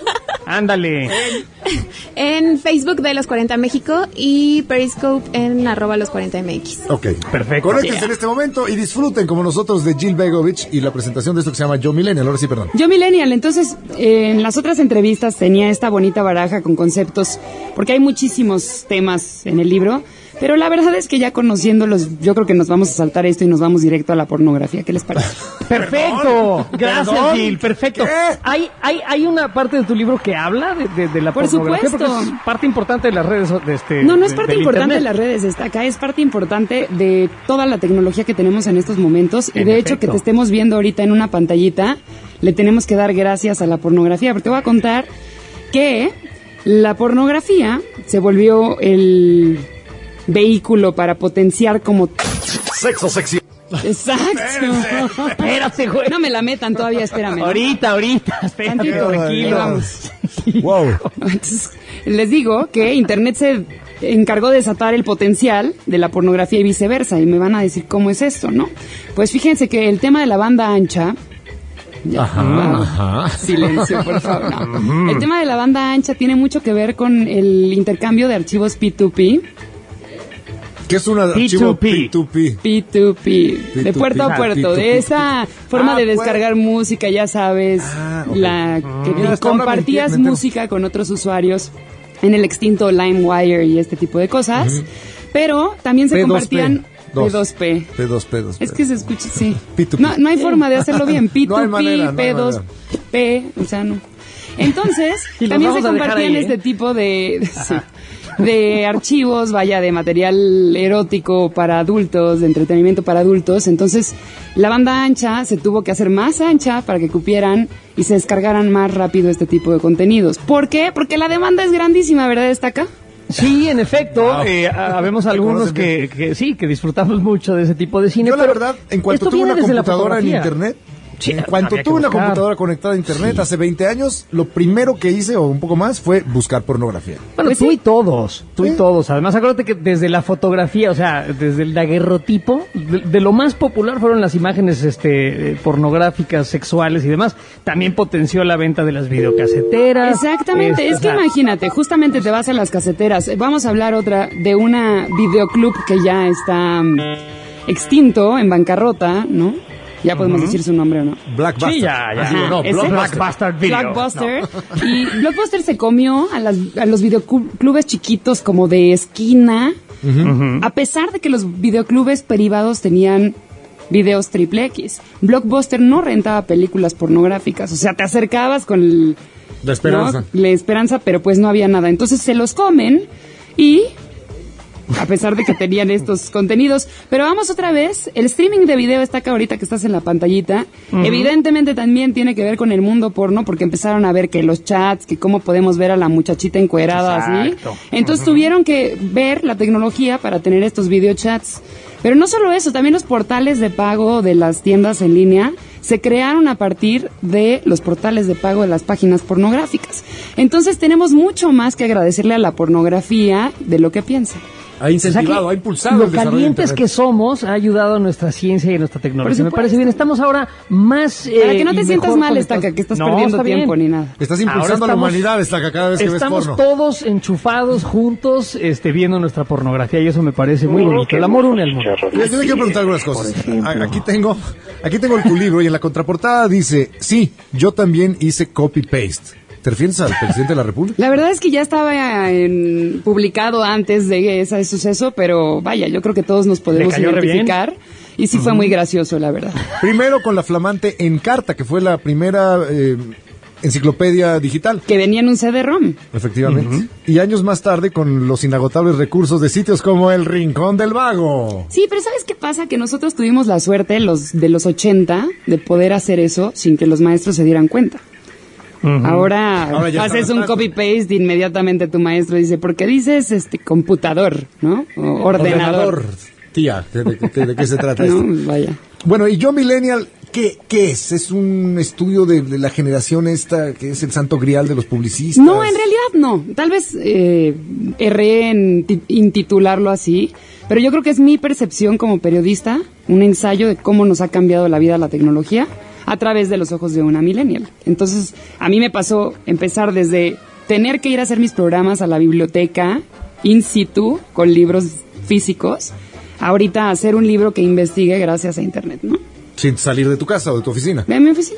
Ándale.
En Facebook de Los 40 México y Periscope en @los40mx.
Ok,
perfecto.
Conéctense en este momento y disfruten como nosotros de Jill Begovich y la presentación de esto que se llama Yo Millennial. Ahora sí, perdón.
Yo Millennial, entonces en las otras entrevistas tenía esta bonita baraja con conceptos, porque hay muchísimos temas en el libro, pero la verdad es que ya conociéndolos, yo creo que nos vamos a saltar esto y nos vamos directo a la pornografía. ¿Qué les parece?
Perfecto. Gracias,
¿Perdón?
Gil. Perfecto. ¿Hay una parte de tu libro que habla de la
Por
pornografía?
supuesto.
Porque es parte importante de las redes.
No es parte
del
importante
internet.
de las redes, está acá, es parte importante de toda la tecnología que tenemos en estos momentos. Y
En
de hecho,
efecto.
que te estemos viendo ahorita en una pantallita, le tenemos que dar gracias a la pornografía. Porque te voy a contar que la pornografía se volvió el vehículo para potenciar como...
Sexo sexy.
Exacto.
Espérate, güey.
No me la metan todavía, espérame. ¿no?
Ahorita, espérate,
Tantito,
tranquilo.
vamos.
Wow.
Entonces, les digo que Internet se encargó de desatar el potencial de la pornografía y viceversa, y me van a decir cómo es esto, ¿no? Pues fíjense que el tema de la banda ancha...
Ajá.
Silencio, por favor. No. El tema de la banda ancha tiene mucho que ver con el intercambio de archivos P2P.
¿Qué es un archivo P2P?
P2P, de puerto a puerto, de esa forma de descargar música, ya sabes,
ok.
la que
Mira, hasta ahora
compartías
me entero.
música con otros usuarios en el extinto LimeWire y este tipo de cosas, pero también se
P2P.
compartían
P2P.
P2P.
P2P.
Es que se escucha, sí.
P2P.
No hay forma de hacerlo bien. P2P,
No hay manera, no hay
P2P, o sea, no. Entonces,
Y los
también se
vamos a dejar
compartían
ahí,
este tipo de archivos, vaya, de material erótico para adultos, de entretenimiento para adultos. Entonces, la banda ancha se tuvo que hacer más ancha para que cupieran y se descargaran más rápido este tipo de contenidos. ¿Por qué? Porque la demanda es grandísima, ¿verdad, Estaca?
Sí, en efecto,
Wow.
habemos algunos que sí, que disfrutamos mucho de ese tipo de cine.
Yo la
pero
verdad, en cuanto
esto
tuve
viene
una
desde la
computadora en
fotografía.
internet,
Sí,
en cuanto
había que
tuve una
buscar.
computadora conectada a internet hace 20 años, lo primero que hice, o un poco más, fue buscar pornografía.
Bueno,
Pues
tú
sí.
y todos. Además, acuérdate que desde la fotografía, o sea, desde el daguerrotipo, de lo más popular fueron las imágenes pornográficas, sexuales y demás. También potenció la venta de las videocaseteras.
Exactamente, es que imagínate, justamente te vas a las caseteras. Vamos a hablar otra de una videoclub que ya está extinto, en bancarrota, ¿no? Ya podemos decir su nombre, ¿o no?
Blackbuster.
Sí, ya.
Ajá,
No,
ese.
Blockbuster Video.
Blockbuster. Y Blockbuster se comió a los videoclubes chiquitos como de esquina, a pesar de que los videoclubes privados tenían videos triple X. Blockbuster no rentaba películas pornográficas, o sea, te acercabas con
La esperanza.
¿no? La esperanza, pero pues no había nada. Entonces se los comen y... a pesar de que tenían estos contenidos. Pero vamos otra vez, el streaming de video está acá ahorita que estás en la pantallita. Evidentemente también tiene que ver con el mundo porno, porque empezaron a ver que los chats, que cómo podemos ver a la muchachita encuerada así.
Exacto.
Entonces tuvieron que ver la tecnología para tener estos videochats. Pero no solo eso, también los portales de pago de las tiendas en línea se crearon a partir de los portales de pago de las páginas pornográficas. Entonces tenemos mucho más que agradecerle a la pornografía de lo que piensa.
Ha incentivado,
O sea que
ha impulsado
lo
el desarrollo de
calientes
Internet.
que somos ha ayudado a nuestra ciencia y a nuestra tecnología. Me
supuesto.
parece bien. Estamos ahora más
Para que no te
y
sientas
mejor
mal,
conectados.
Estaca, que estás
No,
perdiendo
está bien.
tiempo ni nada.
Estás
Ahora
impulsando a la
estamos-
humanidad, Estaca, cada vez que ves
Estamos
porno.
todos enchufados juntos, viendo nuestra pornografía, y eso me parece muy bonito. El amor une al mundo.
Yo te quiero preguntar algunas cosas. Aquí tengo tu libro y en la contraportada dice, sí, yo también hice copy-paste. ¿Te refieres al presidente de la República?
La verdad es que ya estaba publicado antes de ese suceso, pero vaya, yo creo que todos nos podemos
cayó re bien.
identificar. Y sí fue muy gracioso, la verdad.
Primero con la flamante Encarta, que fue la primera enciclopedia digital.
Que venía en un CD-ROM.
Efectivamente. Y años más tarde con los inagotables recursos de sitios como El Rincón del Vago.
Sí, pero ¿sabes qué pasa? Que nosotros tuvimos la suerte, de los 80, de poder hacer eso sin que los maestros se dieran cuenta. Ahora
ya
haces
está
un
atrás.
copy-paste y inmediatamente tu maestro dice, ¿por qué dices computador, no? O ordenador.
Tía, ¿de qué se trata
No,
esto?
vaya.
Bueno, y Yo Millennial, ¿qué es? ¿Es un estudio de la generación esta que es el santo grial de los publicistas?
No, en realidad no. Tal vez erré en intitularlo así, pero yo creo que es mi percepción como periodista, un ensayo de cómo nos ha cambiado la vida la tecnología, a través de los ojos de una millennial. Entonces, a mí me pasó empezar desde tener que ir a hacer mis programas a la biblioteca in situ con libros físicos, ahorita hacer un libro que investigue gracias a internet, ¿no?
Sin salir de tu casa o de tu oficina.
De mi oficina.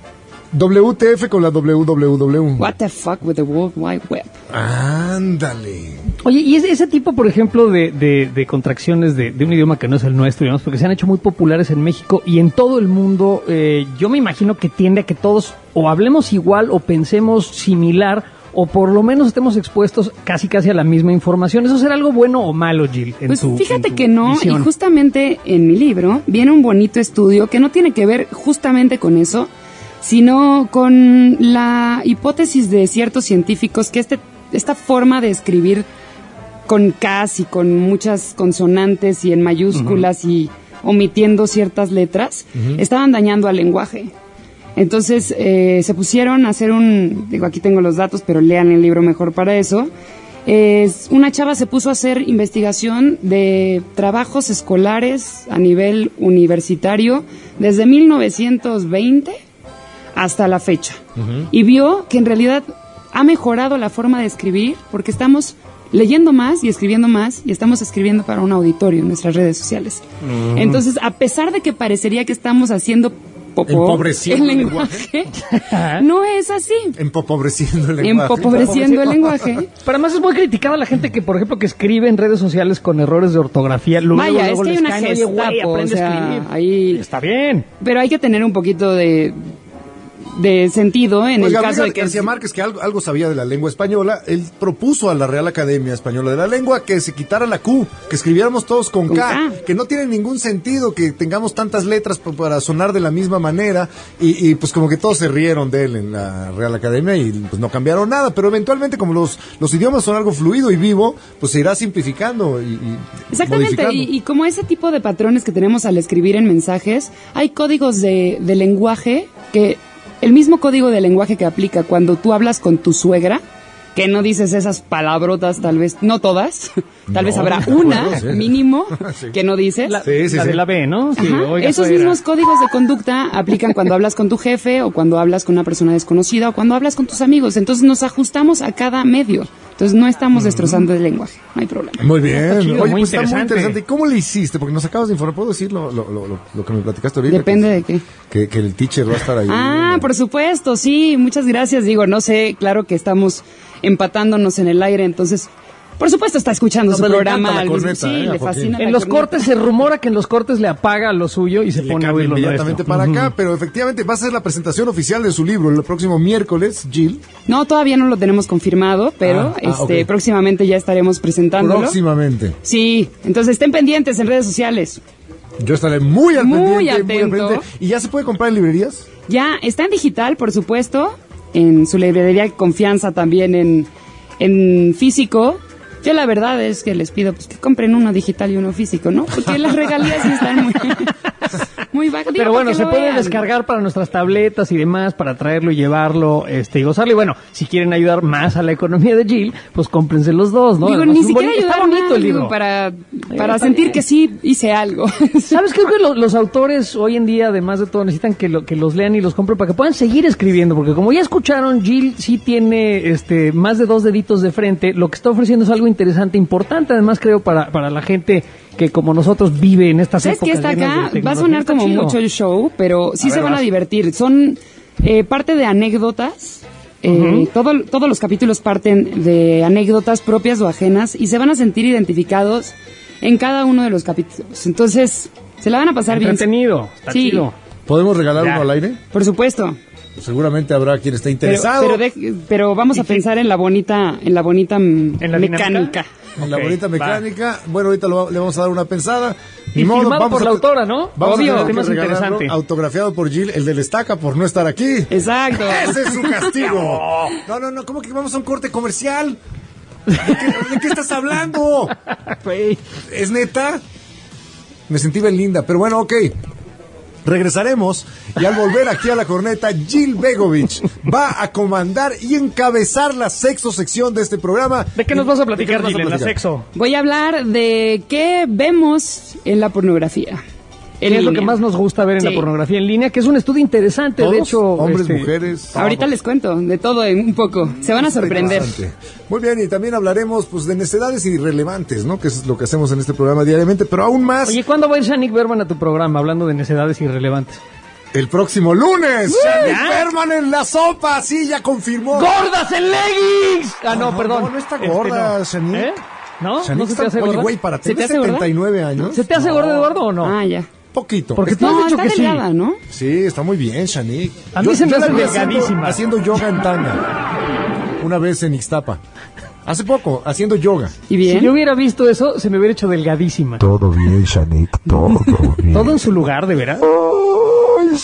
WTF con la www.
What the fuck with the World Wide Web.
Ándale.
Oye, y ese tipo, por ejemplo, de contracciones de un idioma que no es el nuestro, digamos, porque se han hecho muy populares en México y en todo el mundo, yo me imagino que tiende a que todos o hablemos igual o pensemos similar, o por lo menos estemos expuestos casi a la misma información. ¿Eso será algo bueno o malo, Jill?
Pues fíjate que no, visión. Y justamente en mi libro viene un bonito estudio que no tiene que ver justamente con eso, sino con la hipótesis de ciertos científicos que esta forma de escribir con Ks y con muchas consonantes y en mayúsculas y omitiendo ciertas letras, estaban dañando al lenguaje. Entonces se pusieron a hacer aquí tengo los datos, pero lean el libro mejor para eso. Una chava se puso a hacer investigación de trabajos escolares a nivel universitario desde 1920 hasta la fecha. Y vio que en realidad ha mejorado la forma de escribir porque estamos leyendo más y estamos escribiendo para un auditorio en nuestras redes sociales. Entonces, a pesar de que parecería que estamos haciendo
empobreciendo el lenguaje.
No es así.
Empobreciendo el
lenguaje.
Pero además es muy criticada la gente que, por ejemplo, que escribe en redes sociales con errores de ortografía.
Vaya, es que hay una Gestapo,
aprende a escribir.
Ahí
está bien.
Pero hay que tener un poquito de sentido en el caso de que
García Márquez, que algo sabía de la lengua española, él propuso a la Real Academia Española de la Lengua que se quitara la Q, que escribiéramos todos con K, que no tiene ningún sentido que tengamos tantas letras para sonar de la misma manera, y pues como que todos se rieron de él en la Real Academia y pues no cambiaron nada, pero eventualmente como los idiomas son algo fluido y vivo, pues se irá simplificando y
exactamente, y como ese tipo de patrones que tenemos al escribir en mensajes, hay códigos de lenguaje que el mismo código de lenguaje que aplica cuando tú hablas con tu suegra, que no dices esas palabrotas, tal vez, no todas, tal vez habrá una, mínimo, que no dices.
La de la B, ¿no? Sí,
oiga, esos mismos códigos de conducta aplican cuando hablas con tu jefe, o cuando hablas con una persona desconocida, o cuando hablas con tus amigos. Entonces nos ajustamos a cada medio. Entonces no estamos destrozando el lenguaje, no hay problema.
Muy bien,
chido,
oye,
muy
pues está muy interesante. ¿Y cómo le hiciste? Porque nos acabas de informar, ¿puedo decir lo que me platicaste ahorita?
Depende de qué.
Que el teacher va a estar ahí.
Por supuesto, sí, muchas gracias. Digo, no sé, claro que estamos empatándonos en el aire, entonces, por supuesto está escuchando su programa. Le fascina.
En los cortes se rumora que en los cortes le apaga lo suyo y se pone a oírlo
inmediatamente para acá, pero efectivamente va a ser la presentación oficial de su libro el próximo miércoles, Jill.
No, todavía no lo tenemos confirmado, pero okay. Próximamente ya estaremos presentándolo.
Próximamente.
Sí, entonces estén pendientes en redes sociales.
Yo estaré muy atento.
Muy atento.
¿Y ya se puede comprar en librerías?
Ya, está en digital, por supuesto, en su librería de confianza también en físico. Yo la verdad es que les pido pues que compren uno digital y uno físico, ¿no? Porque las regalías están muy bajas.
Pero bueno, se puede descargar para nuestras tabletas y demás, para traerlo y llevarlo y gozarlo. Y bueno, si quieren ayudar más a la economía de Jill, pues cómprense los dos, ¿no?
Digo, ni siquiera ayudar está bonito el libro. Para sentir bien. Que sí hice algo.
¿Sabes qué? Creo que los autores hoy en día, además de todo, necesitan que los lean y los compren para que puedan seguir escribiendo. Porque como ya escucharon, Jill sí tiene más de 2 deditos de frente. Lo que está ofreciendo es algo interesante, importante, además creo para la gente que como nosotros vive en estas épocas.
¿Sabes qué está acá? Va a sonar como mucho el show, pero sí se van a divertir. Son parte de anécdotas. Todos los capítulos parten de anécdotas propias o ajenas y se van a sentir identificados en cada uno de los capítulos. Entonces, se la van a pasar bien.
Entretenido, está chido.
¿Podemos regalar uno al aire?
Por supuesto.
Seguramente habrá quien esté interesado.
Pero vamos a pensar en la bonita mecánica.
En la bonita mecánica. Bueno, ahorita le vamos a dar una pensada.
Y firmado por la autora, ¿no?
Vamos a tener que regalarlo, autografiado por Jill, el del Estaca, por no estar aquí.
Exacto.
Ese es su castigo. No, ¿cómo que vamos a un corte comercial? ¿De qué estás hablando? ¿Es neta? Me sentí bien linda, pero bueno, ok. Regresaremos y al volver aquí a la corneta, Jill Begovic va a comandar y encabezar la sexto sección de este programa.
¿De qué nos vas a platicar, Jill, en la sexo?
Voy a hablar de qué vemos en la pornografía.
Que es lo que más nos gusta ver en la pornografía en línea, que es un estudio interesante, de hecho.
Hombres, mujeres.
Ahorita les cuento de todo un poco. Se van a sorprender.
Muy bien, y también hablaremos pues de necedades irrelevantes, ¿no? Que es lo que hacemos en este programa diariamente, pero aún más.
Oye, ¿cuándo va a ir Shanique Berman a tu programa hablando de necedades irrelevantes?
El próximo lunes. Shanique Berman en la sopa, sí, ya confirmó.
¡Gordas en leggings! Ah, no, perdón.
No está gorda, Shanique.
¿No?
Shanique
¿No se te hace gorda?
Güey, para tener 79 años.
¿Se te hace gorda, Eduardo, o no?
Ah, ya.
Poquito.
Porque tú has dicho
está
que
delgada,
sí.
¿no?
Sí, está muy bien, Shanique.
A mí se me hace
la vi
delgadísima.
haciendo yoga en tanga. Una vez en Ixtapa. Hace poco, haciendo yoga.
¿Y bien?
Si yo hubiera visto eso, se me hubiera hecho delgadísima.
Todo bien, Shanique, todo bien.
Todo en su lugar, ¿de veras?
Ay,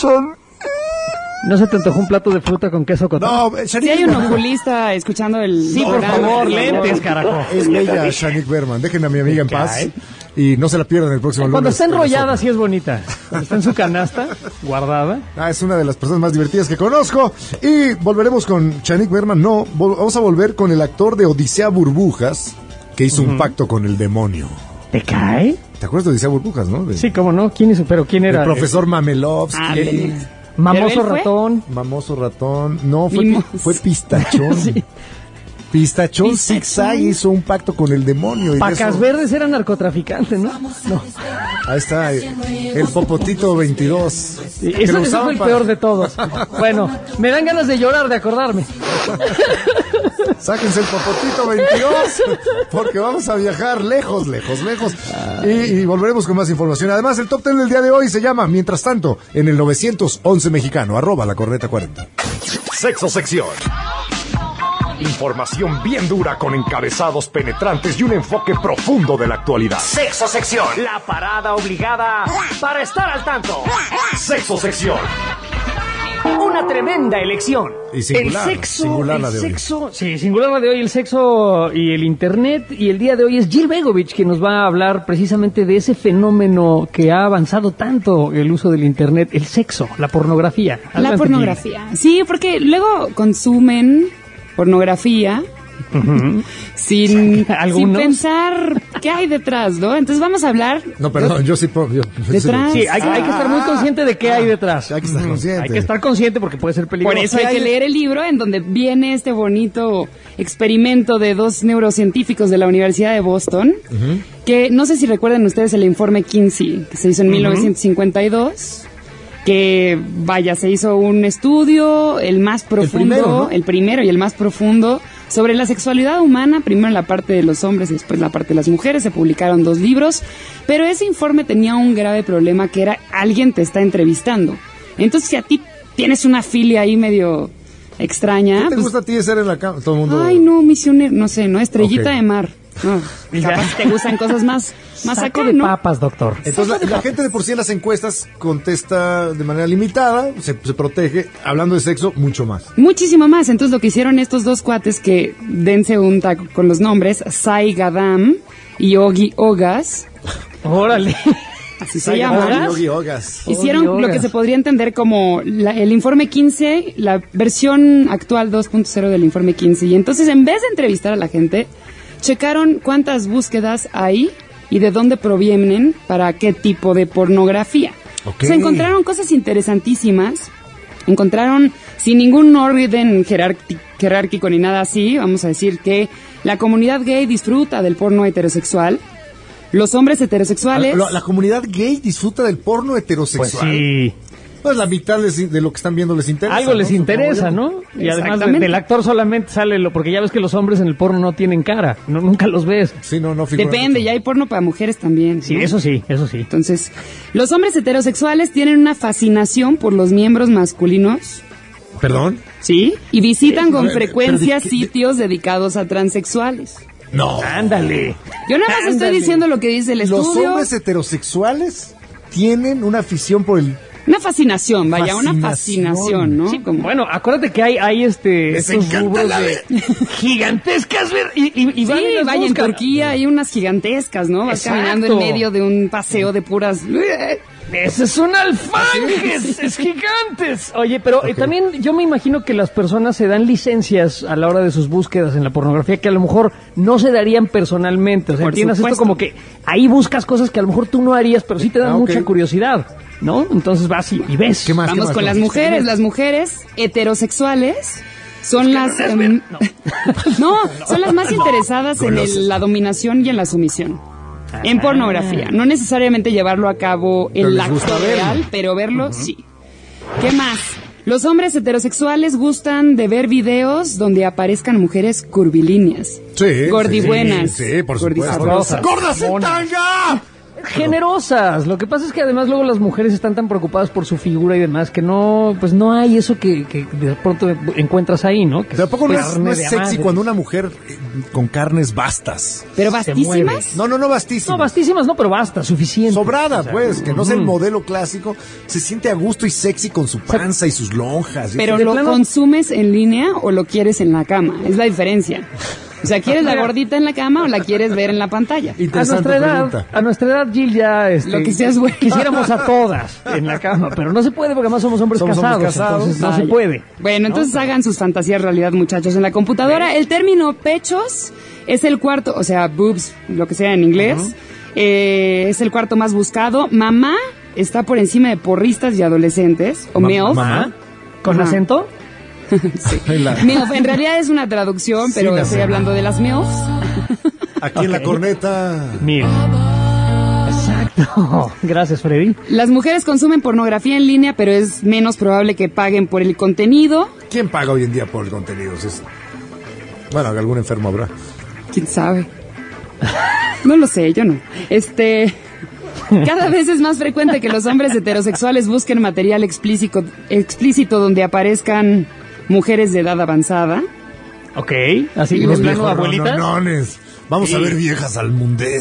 ¿No se te antojó un plato de fruta con queso cotton?
No,
Si hay un oculista escuchando el...
Sí, por favor, lentes, carajo.
Es bella Shanique Berman. Dejen a mi amiga en paz. Y no se la pierdan el próximo lunes.
Cuando está enrollada sí es bonita. Cuando está en su canasta, guardada.
Es una de las personas más divertidas que conozco. Y volveremos con Shanique Berman. No, vamos a volver con el actor de Odisea Burbujas, que hizo un pacto con el demonio.
¿Te cae?
¿Te acuerdas de Odisea Burbujas, no?
Sí, cómo no. ¿Quién hizo? ¿Pero quién era?
El profesor Mamelovsky.
Mamoso ratón.
Mamoso ratón. No, fue Pistachón. Sí. Pistachón Zigzag hizo un pacto con el demonio. Y
Pacas Verdes era narcotraficante, ¿no? No.
Ahí está, el Popotito 22.
Sí, eso fue el peor de todos. Bueno, me dan ganas de llorar, de acordarme.
Sáquense el Popotito 22, porque vamos a viajar lejos. Y volveremos con más información. Además, el Top 10 del día de hoy se llama, mientras tanto, en el 911 mexicano, @lacorneta40.
Sexo sección. Información bien dura con encabezados penetrantes y un enfoque profundo de la actualidad.
Sexo sección. La parada obligada para estar al tanto.
Sexo sección.
Una tremenda elección.
Y singular,
el sexo,
singular la de hoy.
Sí, singular la de hoy, el sexo y el internet. Y el día de hoy es Jill Begovich, que nos va a hablar precisamente de ese fenómeno que ha avanzado tanto el uso del internet, el sexo, la pornografía.
La pornografía, sí, porque luego consumen pornografía sin pensar qué hay detrás, ¿no? Entonces vamos a hablar...
No, perdón, yo sí...
detrás.
Sí, hay que estar muy consciente de qué hay detrás.
Hay que estar consciente.
Hay que estar consciente porque puede ser peligroso.
Por eso hay que leer el libro en donde viene este bonito experimento de 2 neurocientíficos de la Universidad de Boston, que no sé si recuerdan ustedes el informe Kinsey, que se hizo en 1952... que vaya, se hizo un estudio, el más profundo, el primero y el más profundo, sobre la sexualidad humana, primero en la parte de los hombres y después la parte de las mujeres. Se publicaron 2 libros, pero ese informe tenía un grave problema, que era alguien te está entrevistando. Entonces, si a ti tienes una filia ahí medio extraña...
¿Qué te gusta a ti ser en la cama? Todo el mundo...
Ay, no, misionero, no sé, ¿no? Estrellita de mar. No, capaz te gustan cosas más
saco
acá,
de
¿no?
papas, doctor.
Entonces la gente de por sí en las encuestas contesta de manera limitada, se protege, hablando de sexo, mucho más.
Muchísimo más. Entonces lo que hicieron estos 2 cuates, que dense un taco con los nombres, Sai Gadam y Yogi Ogas.
Órale.
Así se llama.
Yogi Ogas.
Hicieron lo que se podría entender como el informe 15, la versión actual 2.0 del informe 15. Y entonces, en vez de entrevistar a la gente, checaron cuántas búsquedas hay y de dónde provienen para qué tipo de pornografía. Se encontraron cosas interesantísimas. Encontraron, sin ningún orden jerárquico ni nada así, vamos a decir que la comunidad gay disfruta del porno heterosexual. Los hombres heterosexuales...
¿La comunidad gay disfruta del porno heterosexual?
Pues sí.
Pues la mitad de lo que están viendo les interesa.
Algo les interesa, ¿no? Y además del actor solamente sale porque ya ves que los hombres en el porno no tienen cara, nunca los ves.
Sí, no figuran.
Depende, ya hay porno para mujeres también, ¿no?
Sí, eso sí.
Entonces, los hombres heterosexuales tienen una fascinación por los miembros masculinos.
¿Perdón?
Sí, y visitan con frecuencia sitios dedicados a transexuales.
No.
Ándale.
Yo nada más estoy diciendo lo que dice el estudio.
Los hombres heterosexuales tienen una afición por el...
Una fascinación, una fascinación, ¿no?
Sí, como, bueno, acuérdate que hay estos rubros de gigantescas y
sí, vaya, en Turquía hay unas gigantescas, ¿no? Vas caminando en medio de un paseo de puras...
¡Ese es un alfanjes! ¡Es gigantes! Oye, pero también yo me imagino que las personas se dan licencias a la hora de sus búsquedas en la pornografía que a lo mejor no se darían personalmente. O sea, entiendas esto como que ahí buscas cosas que a lo mejor tú no harías, pero sí te dan mucha curiosidad, ¿no? Entonces vas y ves.
¿Qué más? Vamos con las mujeres. Las mujeres heterosexuales son las... son las más interesadas en la dominación y en la sumisión. En pornografía. No necesariamente llevarlo a cabo en la acto real, pero verlo sí. ¿Qué más? Los hombres heterosexuales gustan de ver videos donde aparezcan mujeres curvilíneas.
Sí.
Gordibuenas.
Sí, por supuesto.
¡Gordas en tanga! Generosas. Lo que pasa es que además luego las mujeres están tan preocupadas por su figura y demás que no hay eso que de pronto encuentras ahí, ¿no? Que
tampoco no es sexy cuando una mujer con carnes bastas.
¿Pero bastísimas?
No bastísimas.
No, bastísimas no, pero basta, suficiente.
Sobrada, pues, que no es el modelo clásico. Se siente a gusto y sexy con su panza y sus lonjas.
¿Pero lo consumes en línea o lo quieres en la cama? Es la diferencia. O sea, ¿quieres la gordita en la cama o la quieres ver en la pantalla?
A nuestra edad, Jill, ya
lo que seas bueno.
Quisiéramos a todas en la cama, pero no se puede porque además somos hombres casados, entonces no se puede.
Bueno, entonces hagan sus fantasías realidad, muchachos. En la computadora, el término pechos es el cuarto, o sea, boobs, lo que sea en inglés, es el cuarto más buscado. Mamá está por encima de porristas y adolescentes, o MILF.
¿Mamá? ¿Con acento?
Sí. MILF, en realidad es una traducción, pero estoy hablando de las MILFs.
Aquí en la corneta.
MILF. Exacto. Gracias, Freddy.
Las mujeres consumen pornografía en línea, pero es menos probable que paguen por el contenido.
¿Quién paga hoy en día por el contenido? Bueno, algún enfermo habrá.
¿Quién sabe? No lo sé, yo no. Cada vez es más frecuente que los hombres heterosexuales busquen material explícito donde aparezcan mujeres de edad avanzada.
Ok, así de plano, abuelitas.
Vamos a ver viejas al mundet.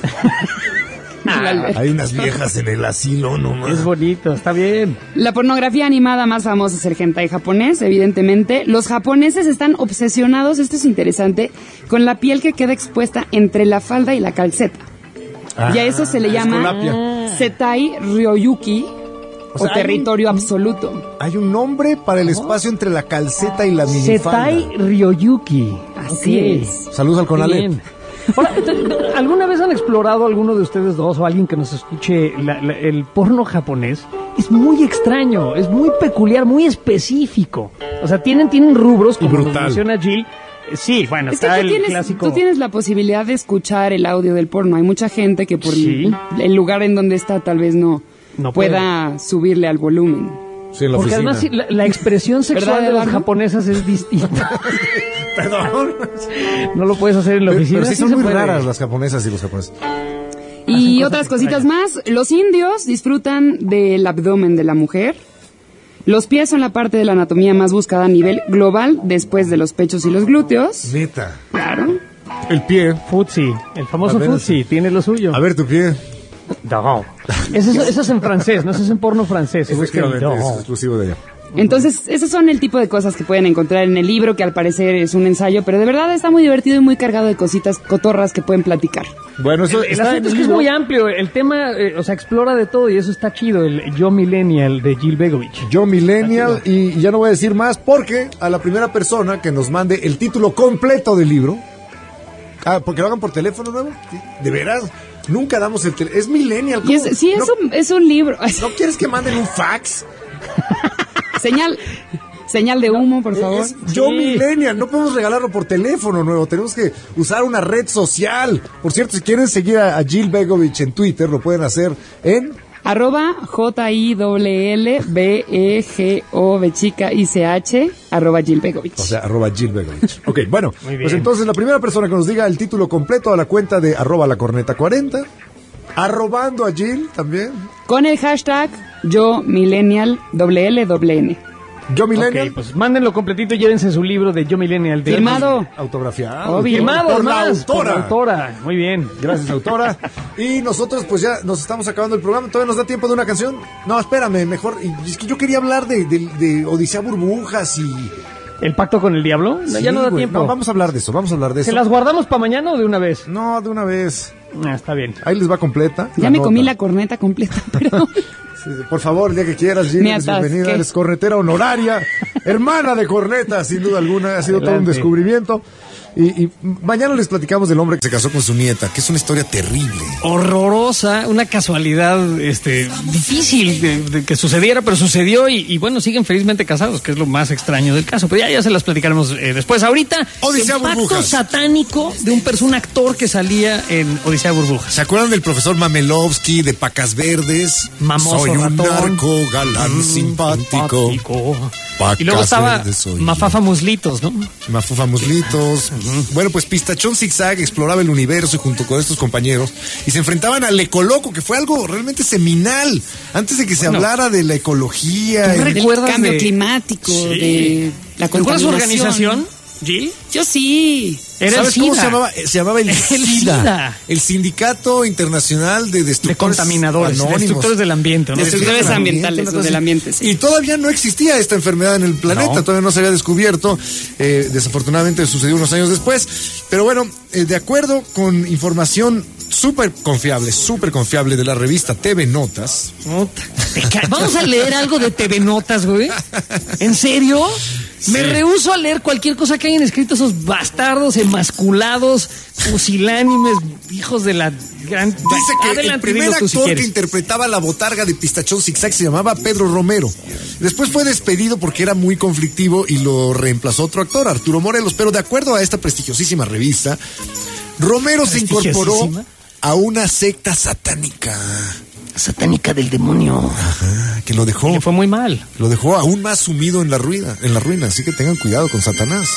Hay unas viejas en el asilo, nomás.
Es bonito, está bien.
La pornografía animada más famosa es el hentai japonés, evidentemente. Los japoneses están obsesionados, esto es interesante, con la piel que queda expuesta entre la falda y la calceta. Y a eso se le llama Setai Ryoyuki, o territorio absoluto.
Hay un nombre para el espacio entre la calceta y la minifalda.
Setai Ryoyuki.
Así es.
Saludos al Conalep.
Ahora, ¿alguna vez han explorado alguno de ustedes dos o alguien que nos escuche el porno japonés? Es muy extraño, es muy peculiar, muy específico. O sea, tienen rubros, como nos menciona Jill. Sí, bueno,
es está el clásico. Tú tienes la posibilidad de escuchar el audio del porno. Hay mucha gente que por el lugar en donde está tal vez no pueda subirle al volumen.
Sí, en la
porque
oficina.
Además la expresión sexual de las japonesas es distinta.
Perdón.
No lo puedes hacer en la oficina.
Pero sí son muy raras las japonesas y los japoneses.
Y otras cositas más. Los indios disfrutan del abdomen de la mujer. Los pies son la parte de la anatomía más buscada a nivel global después de los pechos y los glúteos.
Neta.
Claro.
El pie.
Futsi, el famoso futsi, tiene lo suyo.
A ver tu pie.
No. Eso es en francés, no eso es en porno francés.
Efectivamente, es exclusivo de allá.
Entonces, esos son el tipo de cosas que pueden encontrar en el libro, que al parecer es un ensayo, pero de verdad está muy divertido y muy cargado de cositas cotorras que pueden platicar.
Bueno, eso
el asunto es que es muy amplio, el tema, o sea, explora de todo y eso está chido, el Yo Millennial de Jill Begovich.
Yo Millennial, y ya no voy a decir más porque a la primera persona que nos mande el título completo del libro, porque lo hagan por teléfono nuevo, ¿de veras? Nunca damos el teléfono, es Millennial.
Es un libro.
¿No quieres que manden un fax?
Señal de humo, por favor.
Yo Millennial, no podemos regalarlo por teléfono nuevo, tenemos que usar una red social. Por cierto, si quieren seguir a Jill Begovich en Twitter, lo pueden hacer en
@JILLBEGOVCH @Jill Begovich.
O sea, @Jill Begovich. Ok, bueno, pues entonces la primera persona que nos diga el título completo a la cuenta de @lacorneta40, arrobando a Jill también.
Con el hashtag Yo Millennial LLN.
Yo Millennial.
Ok, pues mándenlo completito y llévense su libro de Yo Millennial.
Firmado.
Autografiado.
Firmado
por la autora.
Por la autora. Muy bien.
Gracias, autora. Y nosotros pues ya nos estamos acabando el programa. ¿Todavía nos da tiempo de una canción? No, espérame, mejor. Es que yo quería hablar de Odisea Burbujas
¿El pacto con el diablo? No,
Sí,
ya no da
güey.
tiempo.
No, vamos a hablar de eso,
¿Se las guardamos para mañana o de una vez?
No, de una vez.
Está bien.
Ahí les va completa.
Ya me comí la corneta completa, pero...
Sí, por favor, el día que quieras, Gina,
Me
eres
atasqué.
bienvenida. Eres cornetera honoraria, hermana de corneta, sin duda alguna. Ha sido todo un
Adelante.
descubrimiento. Y mañana les platicamos del hombre que se casó con su nieta, que es una historia terrible.
Horrorosa, una casualidad difícil de que sucediera, pero sucedió y bueno, siguen felizmente casados, que es lo más extraño del caso. Pero ya se las platicaremos después. Ahorita,
Odisea
el pacto
Burbujas.
satánico de un actor que salía en Odisea Burbujas.
¿Se acuerdan del profesor Mamelovsky de Pacas Verdes?
Mamoso
Soy un
ratón.
narco galán simpático. Pacas
Y luego estaba
Verdes soy
Mafafa Muslitos, ¿no?
Mafufa Muslitos. Bueno, pues Pistachón Zigzag exploraba el universo junto con estos compañeros y se enfrentaban al Ecoloco, que fue algo realmente seminal. Antes de que se hablara de la ecología.
¿Tú
Del
recuerdas
cambio
de-
climático,
Sí.
de la
¿Recuerdas su
contaminación.
organización, Gil?
Yo sí.
Era
¿Sabes
el
cómo
SIDA.
se llamaba? Se llamaba el SIDA. El Sindicato Internacional de Destructores
De contaminadores,
Anónimos.
destructores del ambiente, ¿no?
Destructores
Del
ambientales,
una
o
cosa
del
así.
ambiente, sí.
Y todavía no existía esta enfermedad en el planeta,
No.
todavía no se había descubierto. Desafortunadamente sucedió unos años después. Pero bueno, de acuerdo con información súper confiable de la revista TV Notas.
Vamos a leer algo de TV Notas, güey. ¿En serio? Me rehúso a leer cualquier cosa que hayan escrito esos bastardos emasculados, pusilánimes, hijos de la gran...
Dice que el
Adelante,
primer
dilo tú si
actor que
quieres.
interpretaba la botarga de Pistachón Zigzag se llamaba Pedro Romero. Después fue despedido porque era muy conflictivo y lo reemplazó otro actor, Arturo Morelos. Pero de acuerdo a esta prestigiosísima revista, Romero se incorporó
¿Prestigiosísima?
a una secta satánica.
Satánica del demonio.
Ajá, que lo dejó.
Le fue muy mal.
Lo dejó aún más sumido en la ruina, así que tengan cuidado con Satanás.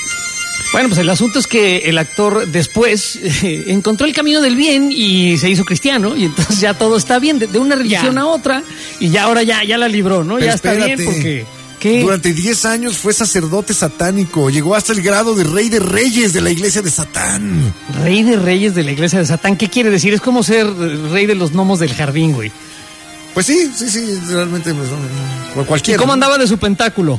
Bueno, pues el asunto es que el actor después encontró el camino del bien y se hizo cristiano y entonces ya todo está bien, de una religión a otra y ya ahora ya la libró, ¿no?
Pero
ya está
espérate.
bien porque... ¿Qué?
Durante 10 años fue sacerdote satánico, llegó hasta el grado de rey de reyes de la iglesia de Satán.
Rey de reyes de la iglesia de Satán, ¿qué quiere decir? Es como ser rey de los gnomos del jardín, güey.
Pues sí, realmente pues, no,
¿Y
cualquiera.
cómo andaba de su pentáculo?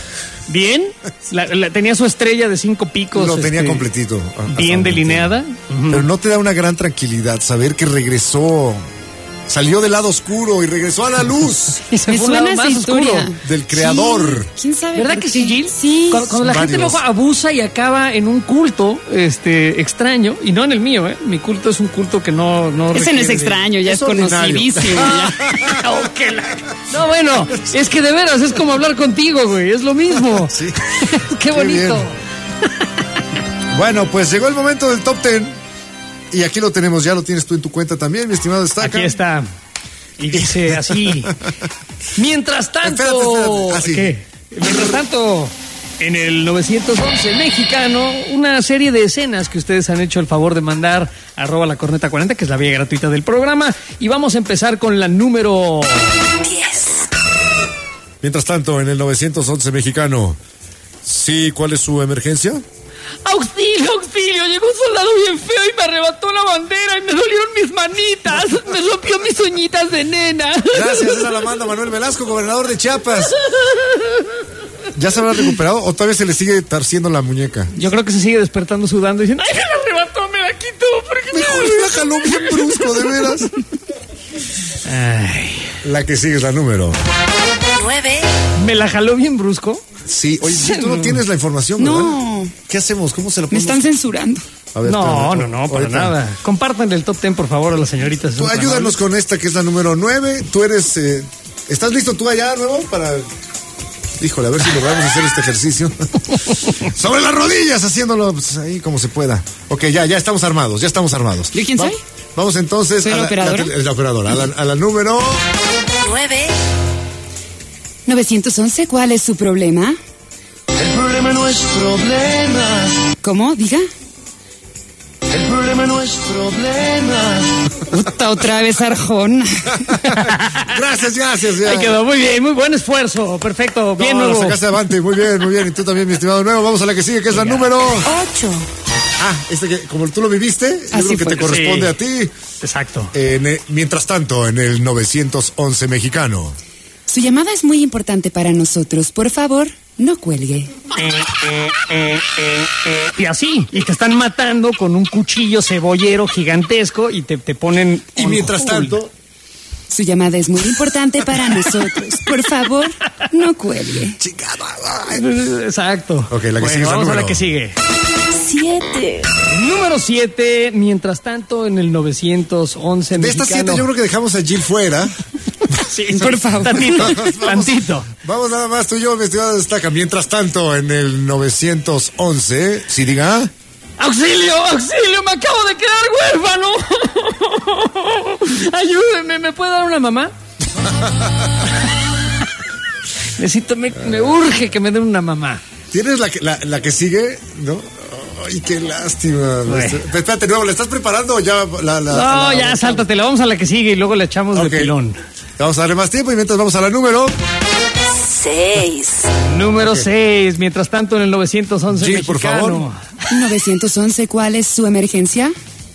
¿Bien? Tenía su estrella de 5 picos.
Lo tenía completito.
Bien delineada.
Pero no te da una gran tranquilidad saber que regresó, salió del lado oscuro y regresó a la luz.
Y se
Me
fue un lado
suena
más
esa historia.
oscuro.
Del creador.
Sí. ¿Quién sabe?
¿Verdad
por
que
qué?
sí, Gil?
Sí.
Cuando la gente
Varios.
luego abusa y acaba en un culto extraño, y no en el mío, mi culto es un culto que no
Ese no
requiere
es
de-
extraño, ya es
ordinario.
conocidísimo. ya.
Oh, que no, bueno, es que de veras es como hablar contigo, güey, es lo mismo.
Sí.
Qué bonito.
bien. Bueno, pues llegó el momento del top 10. Y aquí lo tenemos, ya lo tienes tú en tu cuenta también, mi estimado Estaca.
Aquí está. Y dice así. Mientras tanto.
Espérate. Ah, sí.
¿Qué? Mientras tanto, en el 911 mexicano, una serie de escenas que ustedes han hecho el favor de mandar a @lacorneta40, que es la vía gratuita del programa. Y vamos a empezar con la número 10.
Mientras tanto, en el 911 mexicano. Sí, ¿cuál es su emergencia?
¡Auxilio, auxilio! Llegó un soldado bien feo y me arrebató la bandera y me dolieron mis manitas. Me rompió mis uñitas de nena.
Gracias, esa la manda Manuel Velasco, gobernador de Chiapas. ¿Ya se habrá recuperado o todavía se le sigue tarciendo la muñeca?
Yo creo que se sigue despertando sudando diciendo, ¡ay, me la arrebató, me la quitó! Porque
Mejor la jaló bien brusco, de veras.
Ay.
La que sigue es la número
9.
¿Me la jaló bien brusco?
Sí, oye, tú no tienes la información, ¿verdad?
No.
¿Qué hacemos? ¿Cómo se la
Me
podemos?
están censurando.
A ver,
No,
espérame,
para
ahorita.
nada. Compártanle el top 10, por favor, a las señoritas.
Tú ayúdanos con esta que es la número 9. Tú eres... ¿Estás listo tú allá, nuevo? Para... Híjole, a ver si logramos hacer este ejercicio. Sobre las rodillas, haciéndolo pues, ahí como se pueda. Ok, ya estamos armados, ya estamos armados.
¿Yo quién soy?
Vamos entonces
¿Soy la operadora?
la operadora, a la número...
9.
911, ¿cuál es su problema?
El problema no es problema.
¿Cómo? Diga.
El problema no es problema.
Puta, otra vez Arjona.
Gracias. Ya.
Ahí quedó, muy bien, muy buen esfuerzo. Perfecto, bien,
No, lo
nuevo.
sacaste adelante, muy bien. Y tú también, mi estimado nuevo. Vamos a la que sigue, que es la número...
8.
Que como tú lo viviste, yo
Así
creo que
fue.
te corresponde
Sí.
a ti.
Exacto.
Mientras tanto, en el 911 mexicano.
Su llamada es muy importante para nosotros. Por favor, no cuelgue.
Y así, y te están matando con un cuchillo cebollero gigantesco y te ponen...
Y mientras tanto...
Su llamada es muy importante para nosotros. Por favor, no cuelgue.
Exacto.
Ok, la que sigue.
Vamos a la que sigue.
7.
Número 7, mientras tanto en el 911
de estas 7 yo creo que dejamos a Jill fuera.
Sí, por favor. Tantito.
Vamos nada más, tú y yo, mi estimado Destaca. Mientras tanto, en el 911, ¿sí diga?
¡Auxilio! ¡Auxilio! ¡Me acabo de quedar huérfano! ¡Ayúdeme! ¿Me puede dar una mamá? Necesito, me urge que me den una mamá.
¿Tienes la que sigue? ¿No? Ay, qué lástima. Espérate, no, ¿la estás preparando o ya?
Ya, sáltatela. Vamos a la que sigue y luego le echamos de pilón.
Vamos a darle más tiempo y mientras vamos a la número
6.
Número 6. Mientras tanto en el 911
Jill,
mexicano.
por favor.
911, ¿cuál es su emergencia?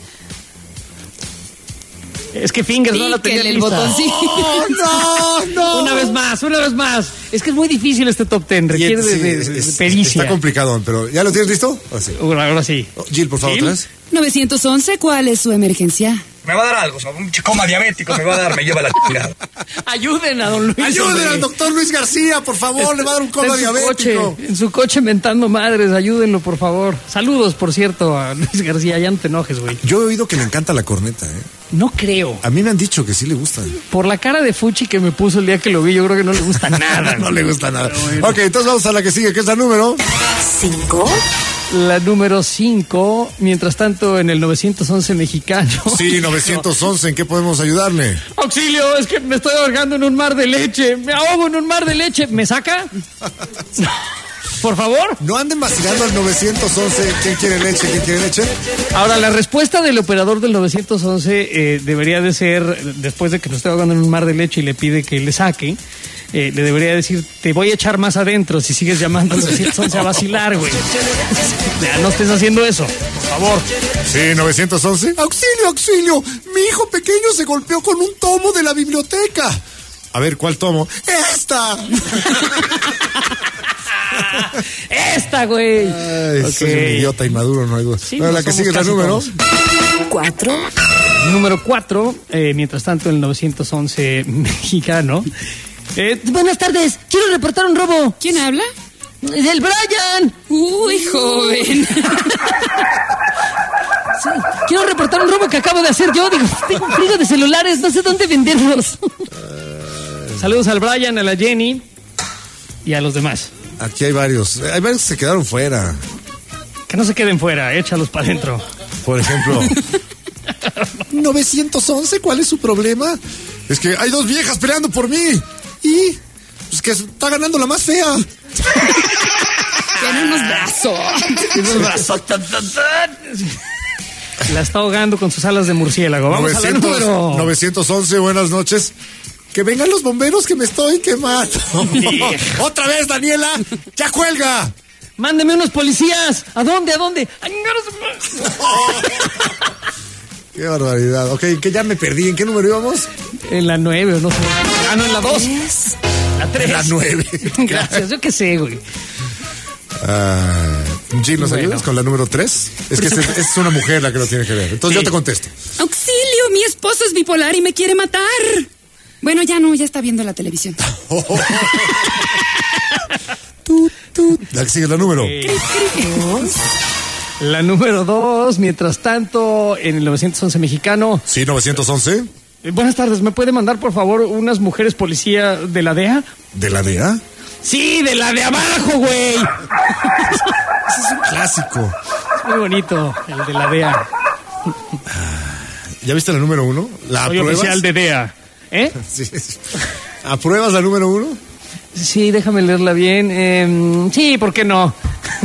Es que Fingers no la tenía
el
lista.
botoncito.
¡Oh, no!
Una vez más. Es que es muy difícil este top 10. Requiere de pericia.
Está complicado, pero ¿ya lo tienes listo?
Ahora sí.
Jill, por favor, ¿traes?
911, ¿cuál es su emergencia?
Me va a dar algo, un coma diabético me va a dar, me lleva la chingada.
Ayuden a don Luis.
Ayuden al doctor Luis García, por favor, le va a dar un coma diabético.
En su coche mentando madres, ayúdenlo, por favor. Saludos, por cierto, a Luis García, ya no te enojes, güey.
Yo he oído que le encanta la corneta,
No creo.
A mí me han dicho que sí le gusta.
Por la cara de Fuchi que me puso el día que lo vi, yo creo que no le gusta nada.
No le gusta nada. Bueno. Ok, entonces vamos a la que sigue, que es la número
5.
La número 5, mientras tanto en el 911 mexicano.
Sí, 911, ¿en qué podemos ayudarle?
¡Auxilio! Es que me estoy ahogando en un mar de leche. Me ahogo en un mar de leche. ¿Me saca? Por favor.
No anden vacilando al 911. ¿Quién quiere leche? ¿Quién quiere leche?
Ahora, la respuesta del operador del 911 debería de ser, después de que lo esté ahogando en un mar de leche y le pide que le saque, le debería decir, te voy a echar más adentro si sigues llamando al 911 a vacilar, güey. Ya no estés haciendo eso, por favor.
Sí, 911. ¡Auxilio, auxilio! Mi hijo pequeño se golpeó con un tomo de la biblioteca. A ver, ¿cuál tomo? ¡Esta!
¡Esta, güey!
Ay, soy un idiota inmaduro, no hay duda.
Sí,
bueno, la que sigue es la número
4.
Número 4, mientras tanto en el 911 mexicano. Buenas tardes, quiero reportar un robo.
¿Quién habla?
¡El Brian!
Uy, joven.
Sí, quiero reportar un robo que acabo de hacer yo. Digo, tengo un frigo de celulares, no sé dónde venderlos. Saludos al Brian, a la Jenny y a los demás.
Aquí hay varios. Hay varios que se quedaron fuera.
Que no se queden fuera, échalos para adentro.
Por ejemplo, 911, ¿cuál es su problema? Es que hay 2 viejas peleando por mí. Y pues que está ganando la más fea.
Tiene unos brazos.
La está ahogando con sus alas de murciélago. Vamos 900, a la número
911, buenas noches. Que vengan los bomberos que me estoy quemando. Otra vez, Daniela. Ya cuelga.
Mándeme unos policías. ¿A dónde?
Qué barbaridad. Ok, que ya me perdí. ¿En qué número íbamos?
En la 9, no sé. Ah, no, en la 2. La 3.
En la 9.
Gracias, yo qué sé, güey.
Jill, ¿nos ayudas con la número 3? Es que es una mujer la que lo tiene que ver. Entonces yo te contesto.
¡Auxilio! Mi esposo es bipolar y me quiere matar. Bueno, ya está viendo la televisión.
La que sigue es la número.
La número 2, mientras tanto, en el 911 mexicano.
Sí, 911.
Buenas tardes, ¿me puede mandar, por favor, unas mujeres policía de la DEA?
¿De la DEA?
Sí, de la de abajo, güey.
Ese es un clásico.
Es muy bonito, el de la DEA.
¿Ya viste la número 1? ¿La
Soy
apruebas?
oficial de DEA.
Sí. ¿Apruebas la número 1?
Sí, déjame leerla bien. Sí, ¿por qué no?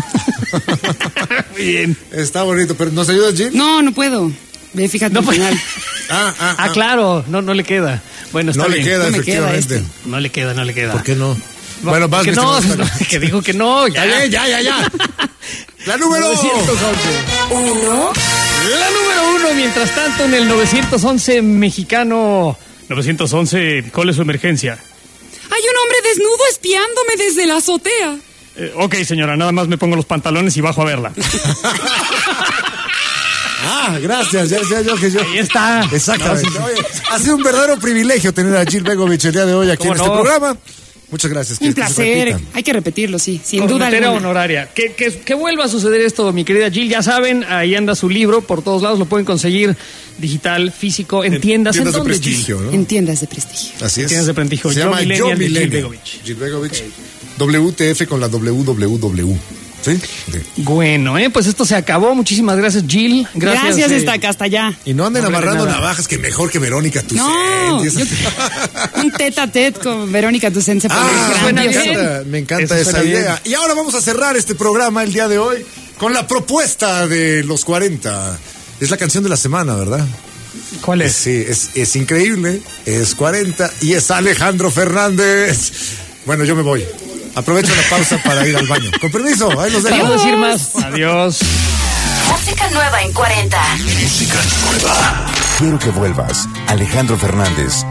Bien.
Está bonito, pero ¿nos ayudas, Jill?
No puedo. Ve, fíjate
no,
al final.
Claro, no le queda. Bueno, está bien.
No le queda, efectivamente.
No le queda.
¿Por qué no? Bueno, vas,
que dijo que no, ya.
La número
1. La número 1, mientras tanto, en el 911 mexicano. 911, ¿cuál es su emergencia?
Hay un hombre desnudo espiándome desde la azotea.
Ok, señora, nada más me pongo los pantalones y bajo a verla.
Gracias, ya yo que yo.
Ahí está.
Exactamente. Oye, ha sido un verdadero privilegio tener a Jill Begovic el día de hoy aquí en este programa. Muchas gracias.
Un placer. Hay que repetirlo, sí, sin duda alguna.
Honoraria. Que vuelva a suceder esto, mi querida Jill. Ya saben, ahí anda su libro por todos lados. Lo pueden conseguir digital, físico, en tiendas.
Tiendas
¿En
de
dónde,
prestigio,
Jill?
¿no?
En tiendas de prestigio.
Así es.
Tiendas de prestigio.
Se llama Yo
Jill
Millennial.
Begovic.
Jill Begovic. WTF con la WWW. ¿Sí? Okay.
Bueno, pues esto se acabó. Muchísimas gracias, Jill.
Gracias, Estaca, hasta allá.
Y no anden amarrando navajas, que mejor que Verónica Tucent.
No, un tete a tete con Verónica Tucent se pone
me encanta esa idea. Y ahora vamos a cerrar este programa el día de hoy con la propuesta de los 40. Es la canción de la semana, ¿verdad?
¿Cuál es?
Sí, es increíble. Es 40 y es Alejandro Fernández. Bueno, yo me voy. Aprovecho la pausa para ir al baño. Con permiso, ahí nos dejo.
Vamos a decir más. Adiós.
Música nueva en 40.
Música nueva. Quiero que vuelvas. Alejandro Fernández.